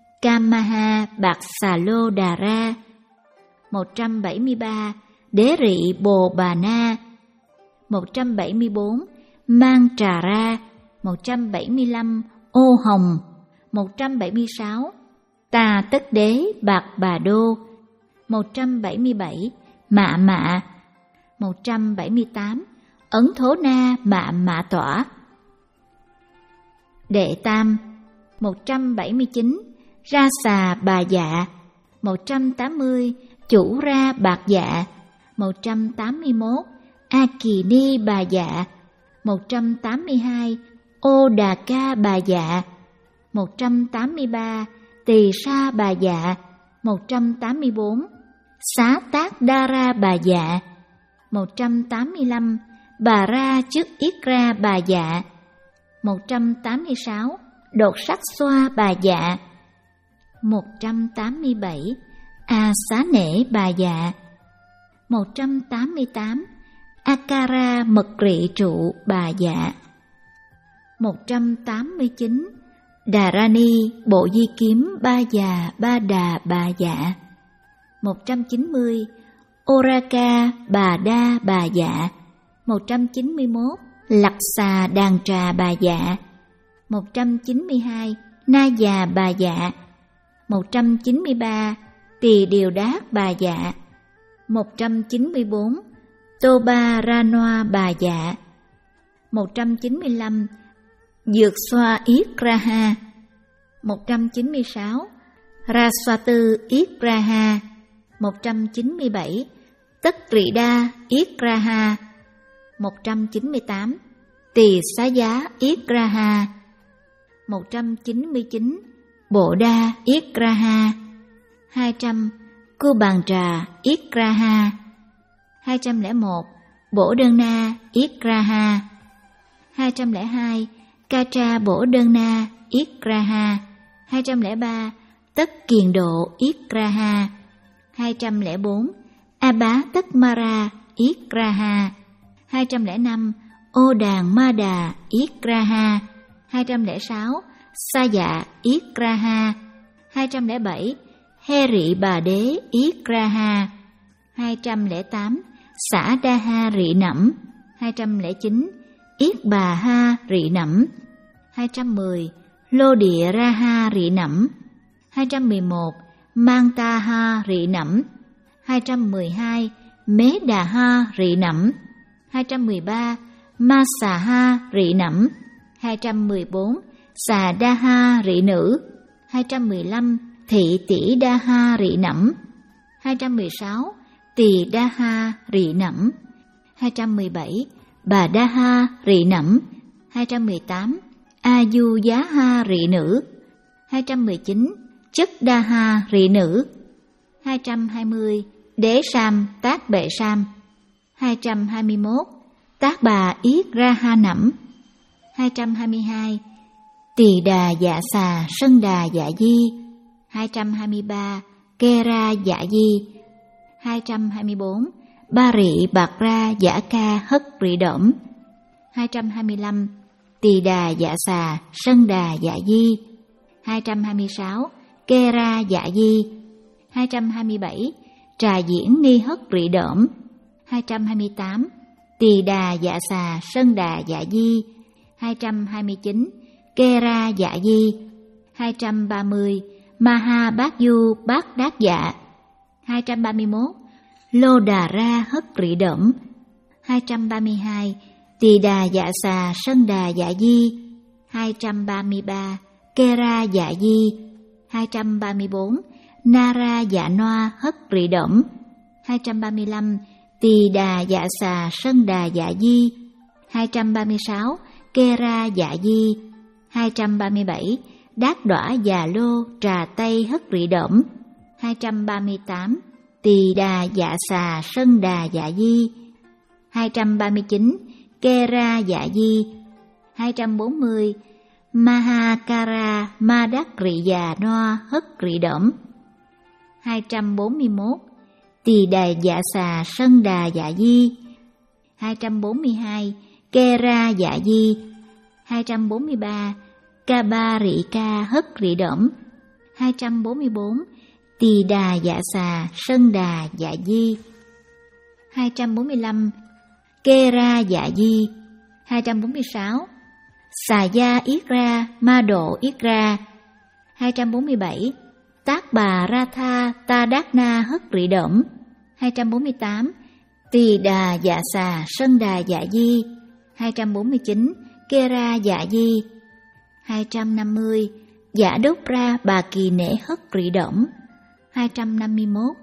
Kamaha Bạc Xà Lô Đà Ra. Một trăm bảy mươi ba. Đế Rị Bồ Bà Na. Một trăm bảy mươi bốn. Mang Trà Ra. Một trăm bảy mươi lăm. Ô Hồng. Một trăm bảy mươi sáu. Tà Tất Đế Bạc Bà Đô. Một trăm bảy mươi bảy. Mạ Mạ. Một trăm bảy mươi tám. Ấn Thố Na Mạ Mạ Tỏa. Đệ tam. Một trăm bảy mươi chín. Ra Xà Bà Dạ. Một trăm tám mươi. Chủ Ra Bạc Dạ. một trăm tám mươi mốt A Kỳ Ni Bà Dạ, một trăm tám mươi hai Ô Đà Ca Bà Dạ, một trăm tám mươi ba Tỳ Sa Bà Dạ, một trăm tám mươi bốn Xá Tác Đa Ra Bà Dạ, một trăm tám mươi lăm Bà Ra Chức Yết Ra Bà Dạ, một trăm tám mươi sáu Đột Sắc Xoa Bà Dạ, một trăm tám mươi bảy A Xá Nể Bà Dạ, một trăm tám mươi tám Akara Mật Rị Trụ Bà Dạ, một trăm tám mươi chín Đà Ra Ni Bộ Di Kiếm Ba Già Ba Đà Bà Dạ, một trăm chín mươi Oraka Bà Đa Bà Dạ, một trăm chín mươi mốt Lặc Xà Đàn Trà Bà Dạ, một trăm chín mươi hai Na Già Bà Dạ, một trăm chín mươi ba Tỳ Điều Đát Bà Dạ, một trăm chín mươi bốn Tô Ba Ra Noa Bà Dạ, một trăm chín mươi lăm Dược Xoa Yết Ra Ha, một trăm chín mươi sáu Ra Xoa Tư Yết Ra Ha, một trăm chín mươi bảy Tất Rị Đa Yết Ra Ha, một trăm chín mươi tám Tỳ Xá Giá Yết Ra Ha, một trăm chín mươi chín Bộ Đa Yết Ra Ha, hai trăm Cô Bàn Trà Yết Ra Ha, hai trăm lẻ một Bổ Đơn Na Yết Ra Ha, hai trăm lẻ hai Ca Tra Bổ Đơn Na Yết Ra Ha, hai trăm lẻ ba Tất Kiền Độ Yết Ra Ha, hai trăm lẻ bốn A Bá Tất Ma Ra Yết Ra Ha, hai trăm lẻ năm Ô Đàn Ma Đà Yết Ra Ha, hai trăm lẻ sáu Sa Dạ Yết Ra Ha, hai trăm lẻ bảy He Rị Bà Đế Yết Ra Ha, hai trăm lẻ tám Xả Đa Ha Rị Nẫm, hai trăm lẻ chín Yết Bà Ha Rị Nẫm, hai trăm mười Lô Địa Ra Ha Rị Nẫm, hai trăm mười một Mang Ta Ha Rị Nẫm, hai trăm mười hai Mế Đà Ha Rị Nẫm, hai trăm mười ba Ma Xà Ha Rị Nẫm, hai trăm mười bốn Xà Đa Ha Rị Nữ, hai trăm mười lăm Thị Tỷ Đa Ha Rị Nẫm, hai trăm mười sáu Tỳ Đa Ha Rị Nẫm, hai trăm mười bảy Bà Đa Ha Rị Nẫm, hai trăm mười tám A Du Giá Ha Rị Nữ, hai trăm mười chín Chất Đa Ha Rị Nữ, hai trăm hai mươi Đế Sam Tác Bệ Sam, hai trăm hai mươi mốt Tác Bà Yết Ra Ha Nẫm, hai trăm hai mươi hai Tỳ Đà Dạ Xà Sân Đà Dạ Di, hai trăm hai mươi ba Kê Ra Dạ Di, hai trăm hai mươi bốn Ba Rị Bạc Ra Dạ Ca Hất Rị Đổm, hai trăm hai mươi lăm Tỳ Đà Dạ Xà Sân Đà Dạ Di, hai trăm hai mươi sáu Kê Ra Dạ Di, hai trăm hai mươi bảy Trà Diễn Ni Hất Rị Đổm, hai trăm hai mươi tám Tỳ Đà Dạ Xà Sân Đà Dạ Di, hai trăm hai mươi chín Kê Ra Dạ Di, hai trăm ba mươi Ma Ha Bát Du Bát Đát Dạ, hai trăm ba mươi mốt Lô Đà Ra Hất Rị Đổm, hai trăm ba mươi hai Tỳ Đà Dạ Xà Sân Đà Dạ Di, hai trăm ba mươi ba Kê Ra Dạ Di, hai trăm ba mươi bốn Na Ra Dạ Noa Hất Rị Đổm, hai trăm ba mươi lăm Tỳ Đà Dạ Xà Sân Đà Dạ Di, hai trăm ba mươi sáu Kê Ra Dạ Di, hai trăm ba mươi bảy Đát Đọa Già Lô Trà Tây Hất Rị Đổm, hai trăm ba mươi tám Tỳ Đà Dạ Xà Sân Đà Dạ Di, hai trăm ba mươi chín Kê Ra Dạ Di, hai trăm bốn mươi Mahakara Ma Đắc Rị Già Noa Hất Rị Đổm, hai trăm bốn mươi mốt Tỳ Đà Dạ Xà Sân Đà Dạ Di, hai trăm bốn mươi hai Kê Ra Dạ Di, hai trăm bốn mươi ba Ca Ba Rị Ca Hất Rị Đổm, hai trăm bốn mươi bốn Tỳ Đà Dạ Xà Sân Đà Dạ Di, hai trăm bốn mươi lăm Kê Ra Dạ Di, hai trăm bốn mươi sáu Xà Gia Yết Ra Ma Độ Yết Ra, hai trăm bốn mươi bảy Tác Bà Ra Tha Ta Đát Na Hất Rị Đổm, hai trăm bốn mươi tám Tỳ Đà Dạ Xà Sân Đà Dạ Di, hai trăm bốn mươi chín Kê Ra Dạ Di, hai trăm năm mươi Dạ Đốc Ra Bà Kỳ Nể Hất Rị Đổm, hai trăm năm mươi mốt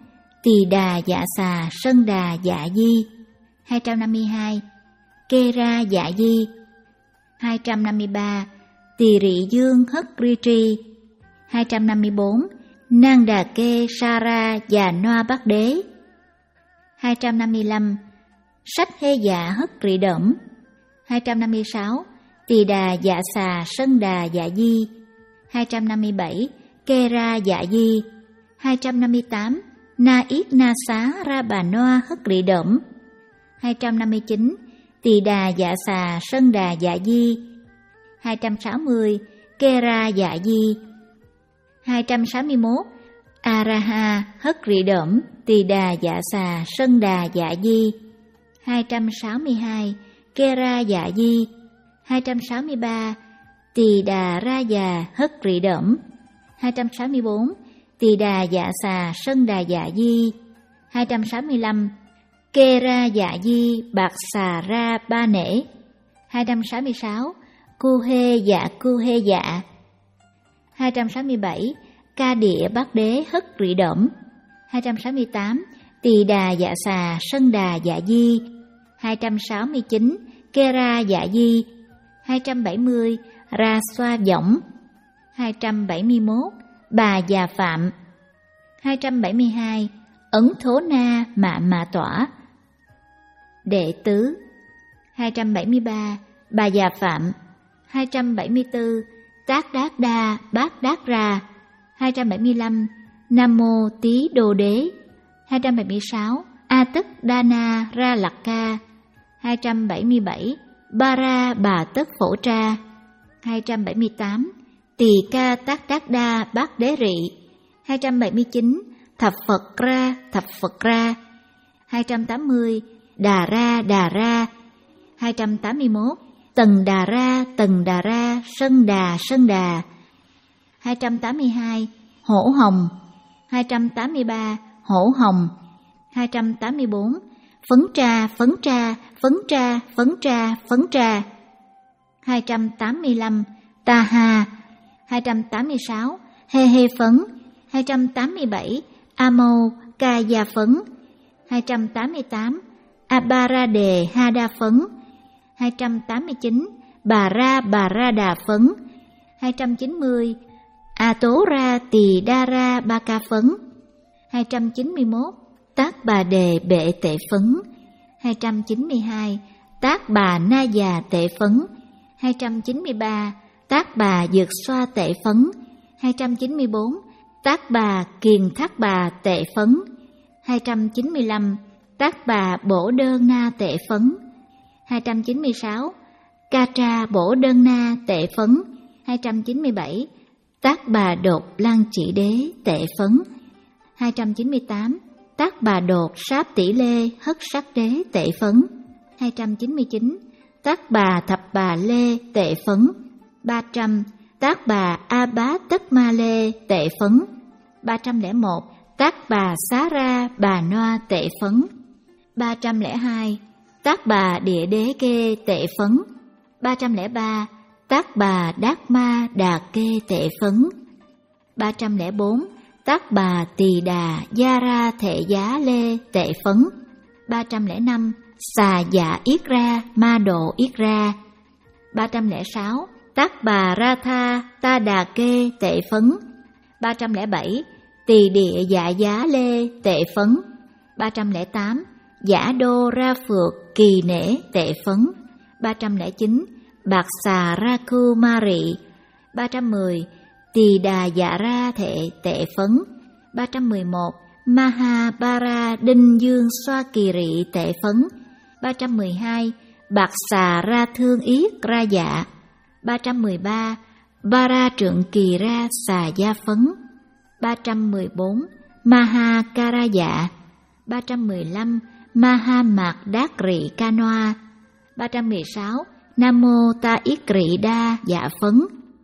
Tỳ Đà Dạ Xà Sân Đà Dạ Di. Hai trăm năm mươi hai. Kê Ra Dạ Di. Hai trăm năm mươi ba. Tỳ Rị Dương Hất Ri Tri. Hai trăm năm mươi bốn. Nang Đà Kê Sa Ra Già Noa Bắc Đế. Hai trăm năm mươi lăm. Sách Hê Dạ Hất Rị Đẩm. Hai trăm năm mươi sáu. Tỳ Đà Dạ Xà Sân Đà Dạ Di. Hai trăm năm mươi bảy. Kê Ra Dạ Di. Hai trăm năm mươi tám. Na Yết Na Xá Ra Bà Noa Hất Rị Đẩm. Hai trăm năm mươi chín. Tỳ Đà Dạ Xà Sân Đà Dạ Di. Hai trăm sáu mươi. Kê Ra Dạ Di. Hai trăm sáu mươi mốt. A Ra Ha Hất Rị Đẩm Tỳ Đà Dạ Xà Sân Đà Dạ Di. Hai trăm sáu mươi hai. Kê Ra Dạ Di. Hai trăm sáu mươi ba. Tỳ Đà Ra Già Hất Rị Đẩm. Hai trăm sáu mươi bốn. Tỳ Đà Dạ Xà Sân Đà Dạ Di. Hai trăm sáu mươi lăm. Kê Ra Dạ Di Bạc Xà Ra Ba Nể. Hai trăm sáu mươi sáu. Cu Hê Dạ Cu Hê Dạ. Hai trăm sáu mươi bảy. Ca Địa Bát Đế Hất Rị Đẩm. Hai trăm sáu mươi tám. Tỳ Đà Dạ Xà Sân Đà Dạ Di. Hai trăm sáu mươi chín. Kê Ra Dạ Di. Hai trăm bảy mươi. Ra Xoa Võng. Hai trăm bảy mươi mốt. Bà Già Phạm. Hai trăm bảy mươi hai. Ấn Thố Na Mạ Mạ Tỏa. Đệ tứ. Hai trăm bảy mươi ba. Bà Già Phạm. Hai trăm bảy mươi tư. Tác Đát Đa Bát Đát Ra. Hai trăm bảy mươi lăm. Nam Mô Tí Đô Đế. Hai trăm bảy mươi sáu. A Tất Đa Na Ra Lạc Ca. Hai trăm bảy mươi bảy. Ba Ra Bà Tất Phổ Tra. Hai trăm bảy mươi tám. Tỳ Ca Tác Đát Đa Bát Đế Rị. Hai trăm bảy mươi chín. Thập Phật Ra Thập Phật Ra. Hai trăm tám mươi. Đà Ra Đà Ra. Hai trăm tám mươi mốt. Tần Đà Ra Tần Đà Ra Sân Đà Sân Đà. Hai trăm tám mươi hai. Hổ Hồng. Hai trăm tám mươi ba. Hổ Hồng. Hai trăm tám mươi bốn. Phấn Tra Phấn Tra Phấn Tra Phấn Tra Phấn Tra. Hai trăm tám mươi lăm. Ta Ha. Hai trăm tám mươi sáu. Hê Hê Phấn. Hai trăm tám mươi bảy. A Mâu Ca Gia Phấn. Hai trăm tám mươi tám. A Ba Ra Đề Ha Đa Phấn. Hai trăm tám mươi chín. Bà Ra Bà Ra Đà Phấn. Hai trăm chín mươi. A Tố Ra Tỳ Đa Ra Ba Ca Phấn. Hai trăm chín mươi mốt. Tác Bà Đề Bệ Tệ Phấn. Hai trăm chín mươi hai. Tác Bà Na Già Tệ Phấn. Hai trăm chín mươi ba. Tác Bà Dược Xoa Tệ Phấn. Hai trăm chín mươi bốn. Tác Bà Kiền Thác Bà Tệ Phấn. Hai trăm chín mươi lăm. Tác Bà Bổ Đơn Na Tệ Phấn. Hai trăm chín mươi sáu. Ca Tra Bổ Đơn Na Tệ Phấn. Hai trăm chín mươi bảy. Tác Bà Đột Lan Chỉ Đế Tệ Phấn. Hai trăm chín mươi tám. Tác Bà Đột Sáp Tỷ Lê Hất Sắc Đế Tệ Phấn. Hai trăm chín mươi chín. Tác Bà Thập Bà Lê Tệ Phấn. Ba trăm. Tác Bà A Bá Tất Ma Lê Tệ Phấn. Ba trăm lẻ một. Tác Bà Xá Ra Bà Noa Tệ Phấn. Ba trăm lẻ hai. Tác Bà Địa Đế Kê Tệ Phấn. Ba trăm lẻ ba. Tác Bà Đát Ma Đà Kê Tệ Phấn. Ba trăm lẻ bốn. Tác Bà Tỳ Đà Gia Ra Thệ Giá Lê Tệ Phấn. Ba trăm lẻ năm. Xà Dạ Yết Ra Ma Độ Yết Ra. Ba trăm lẻ sáu. Tác Bà Ra Tha Ta Đà Kê Tệ Phấn. Ba trăm lẻ bảy. Tỳ Địa Dạ Giá Lê Tệ Phấn. Ba trăm lẻ tám. Giả Đô Ra Phược Kỳ Nể Tệ Phấn. Ba trăm lẻ chín. Bạc Xà Ra Cu Ma Rị. Ba trăm mười. Tỳ Đà Dạ Ra Thệ Tệ Phấn. Ba trăm mười một. Maha Ba Ra Đinh Dương Xoa Kỳ Rị Tệ Phấn. Ba trăm mười hai. Bạc Xà Ra Thương Yết Ra Dạ. Ba trăm mười ba. Ba Ra Trượng Kỳ Ra Xà Gia Phấn. Ba trăm mười bốn. Maha Ca Ra Dạ. Ba trăm mười lăm. Maha Mạc Đát Rị Ca Noa. Ba trăm mười sáu. Nam Mô Ta Yết Rị Đa Dạ Phấn.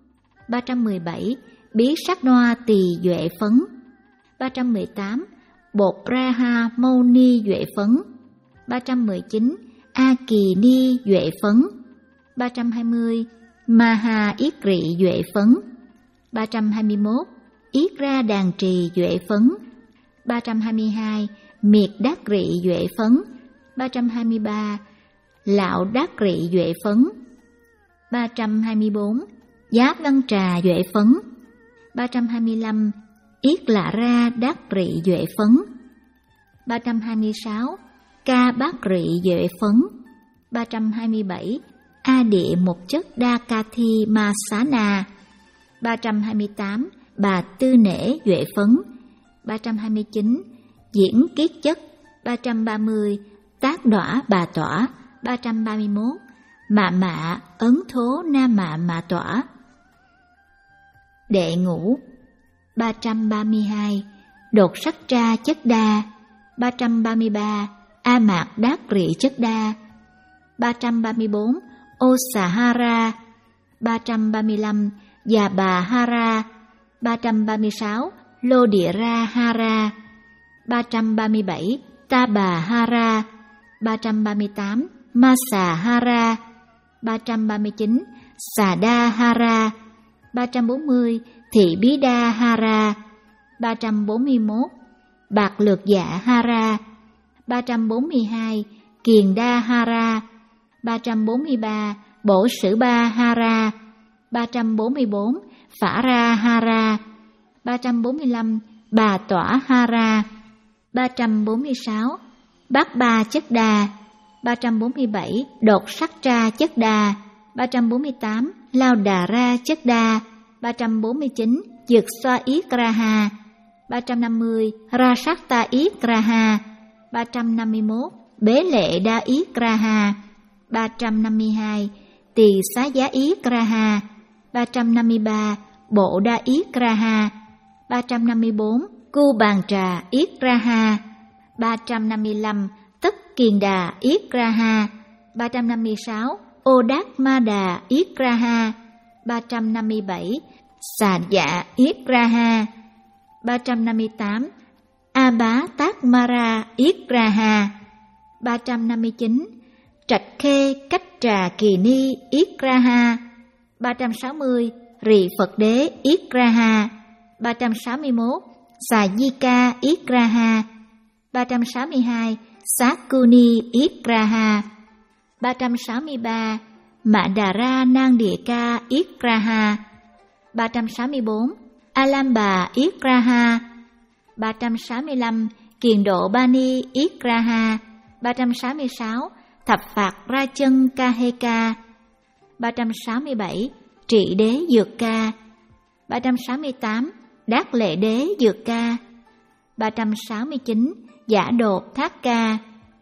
Ba trăm mười bảy. Bí Sắc Noa Tỳ Duệ Phấn. Ba trăm mười tám. Bột Ra Ha Mâu Ni Duệ Phấn. Ba trăm mười chín. A Kỳ Ni Duệ Phấn. Ba trăm hai mươi. Maha Yết Rị Duệ Phấn. Ba trăm hai mươi mốt. Yết Ra Đàn Trì Duệ Phấn. ba trăm hai mươi hai. Miệt đắc rị duệ phấn. ba trăm hai mươi ba. Lạo đắc rị duệ phấn. ba trăm hai mươi bốn. Giá văn trà duệ phấn. ba trăm hai mươi lăm. Yết lạ ra đắc rị duệ phấn. ba trăm hai mươi sáu. Ca bát rị duệ phấn. ba trăm hai mươi bảy. A địa một chất đa ca thi ma xá na. ba trăm hai mươi tám. Bà tư nể duệ phấn. ba trăm hai mươi chín. Diễn kiết chất. ba trăm ba mươi. Tác đỏa bà tỏa. ba trăm ba mươi mốt. Mạ mạ ấn thố na mạ mạ tỏa. Đệ ngũ. ba trăm ba mươi hai. Đột sắc tra chất đa. ba trăm ba mươi ba. A mạc đát rị chất đa. ba trăm ba mươi bốn. Ô xà ha ra. ba trăm ba mươi lăm. Già bà ha ra. ba trăm ba mươi sáu. Lô địa ra ha ra. ba trăm ba mươi bảy. Ta bà ha ra. ba trăm ba mươi tám. Ma xà ha ra. ba trăm ba mươi chín. Xà đa ha ra. ba trăm bốn mươi. Thị bí đa ha ra. ba trăm bốn mươi mốt. Bạc lược dạ ha ra. ba trăm bốn mươi hai. Kiền đa ha ra. ba trăm bốn mươi ba. Bổ sử ba ha ra. ba trăm bốn mươi bốn. Phả ra ha ra. ba trăm bốn mươi lăm. Bà tỏa ha ra. ba trăm bốn mươi sáu. Bát ba chất đa. ba trăm bốn mươi bảy. Đột sắc tra chất đa. ba trăm bốn mươi tám. Lao đà ra chất đa. ba trăm bốn mươi chín. Dược xoa yết ra ha. ba trăm năm mươi. Ra sắc ta yết ra ha. ba trăm năm mươi mốt. Bế lệ đa yết ra ha. ba trăm năm mươi hai. Tỳ xá giá yết ra ha. ba trăm năm mươi ba. Bộ đa yết ra ha. ba trăm năm mươi bốn. Cu bàn trà yết ra ha. ba trăm năm mươi lăm. Tất kiền đà yết ra ha. ba trăm năm mươi sáu. Ô đát ma đà yết ra ha. ba trăm năm mươi bảy. Xà dạ yết ra ha. ba trăm năm mươi tám. A bá tác ma ra yết ra ha. ba trăm năm mươi chín. Trạch khê cách trà kỳ ni yết ra ha. ba trăm sáu mươi. Rị Phật đế yết ra ha. ba trăm sáu mươi mốt. Xà di ca yết ra ha. ba trăm sáu mươi hai. Sát cu ni yết ra ha. ba trăm sáu mươi ba. Mạ đà ra nang địa ca yết ra ha. ba trăm sáu mươi bốn. A lam bà yết ra ha. ba trăm sáu mươi lăm. Kiền độ ba ni yết ra ha. ba trăm sáu mươi sáu. Thập phạt ra chân ca hê ca. ba trăm sáu mươi bảy. Trị đế dược ca. ba trăm sáu mươi tám. Đát lệ đế dược ca. ba trăm sáu mươi chín. Giả đột thác ca.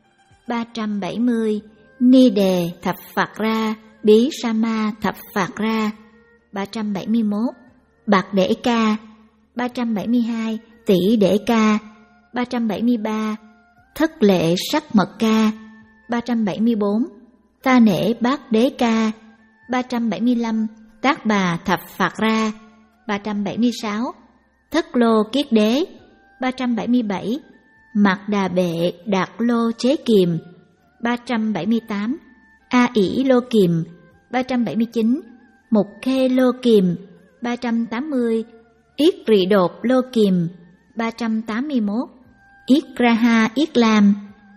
ba trăm bảy mươi. Ni đề thập phạt ra. Bí sa ma thập phạt ra. ba trăm bảy mươi mốt. Bạc đễ ca. ba trăm bảy mươi hai. Tỷ đễ ca. ba trăm bảy mươi ba. Thất lệ sắc mật ca. ba trăm bảy mươi bốn. Ta nể bát đế ca. ba trăm bảy mươi lăm. Tác bà thập phạt ra. ba trăm bảy mươi sáu. Thất lô kiết đế. ba trăm bảy mươi bảy. Mạc đà bệ đạt lô chế kiềm. ba trăm bảy mươi tám. A ỷ lô kiềm. ba trăm bảy mươi chín. Mục khê lô kiềm. ba trăm tám mươi. Yết rị đột lô kiềm. ba trăm tám mươi mốt. Yết ra ha yết lam.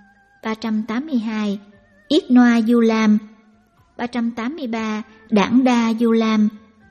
ba trăm tám mươi hai. Yết noa du lam. ba trăm tám mươi ba. Đảng đa du lam.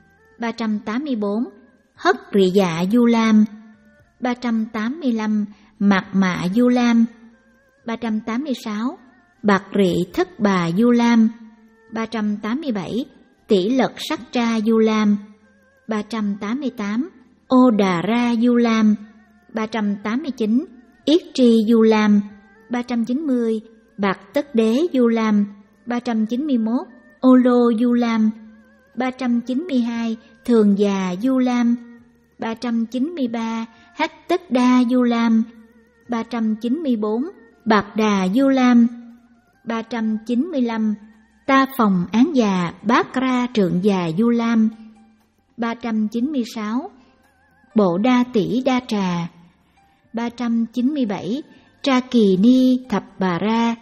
ba trăm tám mươi bốn. Hất rị dạ du lam. ba trăm tám mươi lăm. Mạc mạ du lam. ba trăm tám mươi sáu. Bạc rị thất bà du lam. ba trăm tám mươi bảy. Tỷ lật sắc tra du lam. ba trăm tám mươi tám. Ô đà ra du lam. ba trăm tám mươi chín. Yết tri du lam. ba trăm chín mươi. Bạc tất đế du lam. ba trăm chín mươi mốt. Ô lô du lam. ba trăm chín mươi hai. Thường già du lam. ba trăm chín mươi ba. Hách tất đa du lam. ba trăm chín mươi bốn. Bạc đà du lam. ba trăm chín mươi lăm. Ta phòng án già bát ra trượng già du lam. ba trăm chín mươi sáu. Bộ đa tỷ đa trà. ba trăm chín mươi bảy. Tra kỳ ni thập bà ra.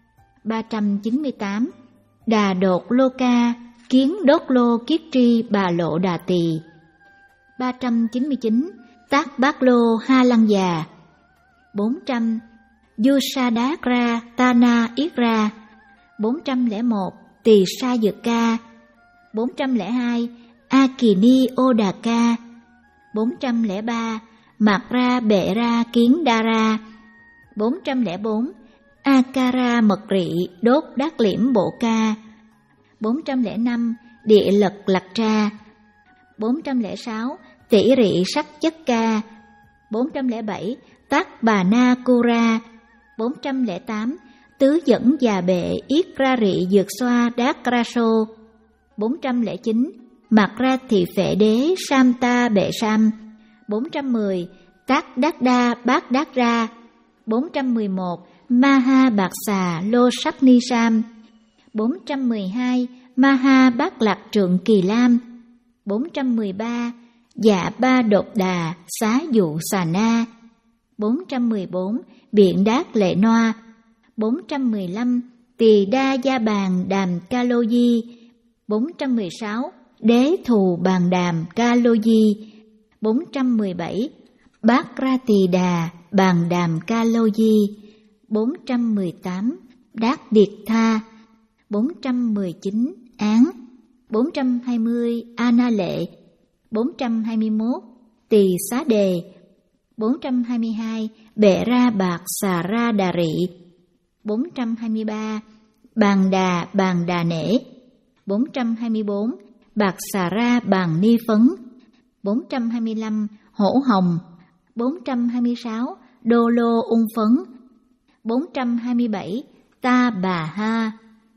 ba trăm chín mươi tám. Đà đột lô ca. Kiến đốt lô kiết tri bà lộ đà tỳ. ba trăm chín mươi chín. Tác bát lô ha lăng già. bốn trăm Yusadakra Tana Ira, bốn trăm lẻ một Tỳ Sa Dược Ca, bốn trăm lẻ hai Akini Odaka, bốn trăm lẻ ba Mạc Ra Bệ Ra Kiến Đa Ra, bốn trăm lẻ bốn Akara Mật Rị Đốt Đát Liễm Bộ Ca, bốn trăm lẻ năm Địa Lật Lặc Tra, bốn trăm lẻ sáu Tỷ Rị Sắc Chất Ca, bốn trăm lẻ bảy Tác Bà Na Kura, bốn trăm lẻ tám Tứ Dẫn Già Bệ Yết Ra Rị Dược Xoa Đát Ra Sô, bốn trăm lẻ chín Mạc Ra Thị Phệ Đế Samta Bệ Sam, bốn trăm mười Tác Đát Đa Bát Đát Ra, bốn trăm mười một Maha Bạc Xà Lô Sắc Ni Sam, bốn trăm mười hai Maha Bát Lạc Trượng Kỳ Lam, bốn trăm mười ba Dạ Ba Đột Đà Xá Dụ Xà Na, bốn trăm mười bốn Biện Đát Lệ Noa, bốn trăm mười lăm Tỳ Đa Gia Bàn Đàm Ca Lô Di, bốn trăm mười sáu Đế Thù Bàn Đàm Ca Lô Di, bốn trăm mười bảy Bát Ra Tỳ Đà Bàn Đàm Ca Lô Di, bốn trăm mười tám Đát Điệt Tha, bốn trăm mười chín Án, bốn trăm hai mươi Ana Lệ, bốn trăm hai mươi mốt Tỳ Xá Đề, bốn trăm hai mươi hai Bệ Ra Bạc Xà Ra Đà Rị, bốn trăm hai mươi ba Bàn Đà Bàn Đà Nể, bốn trăm hai mươi bốn Bạc Xà Ra Bàn Ni Phấn, bốn trăm hai mươi lăm Hổ Hồng, bốn trăm hai mươi sáu Đô Lô Ung Phấn, bốn trăm hai mươi bảy Ta Bà Ha.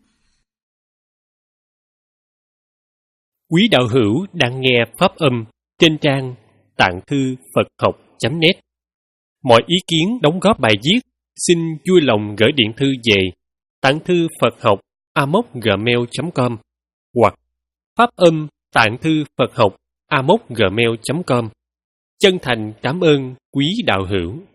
Quý đạo hữu đang nghe pháp âm trên trang tạng thư Phật học chấm net. Mọi ý kiến đóng góp bài viết xin vui lòng gửi điện thư về tạng thư Phật học a mốc gmail chấm com hoặc pháp âm tạng thư Phật học a mốc gmail chấm com. Chân thành cảm ơn quý đạo hữu.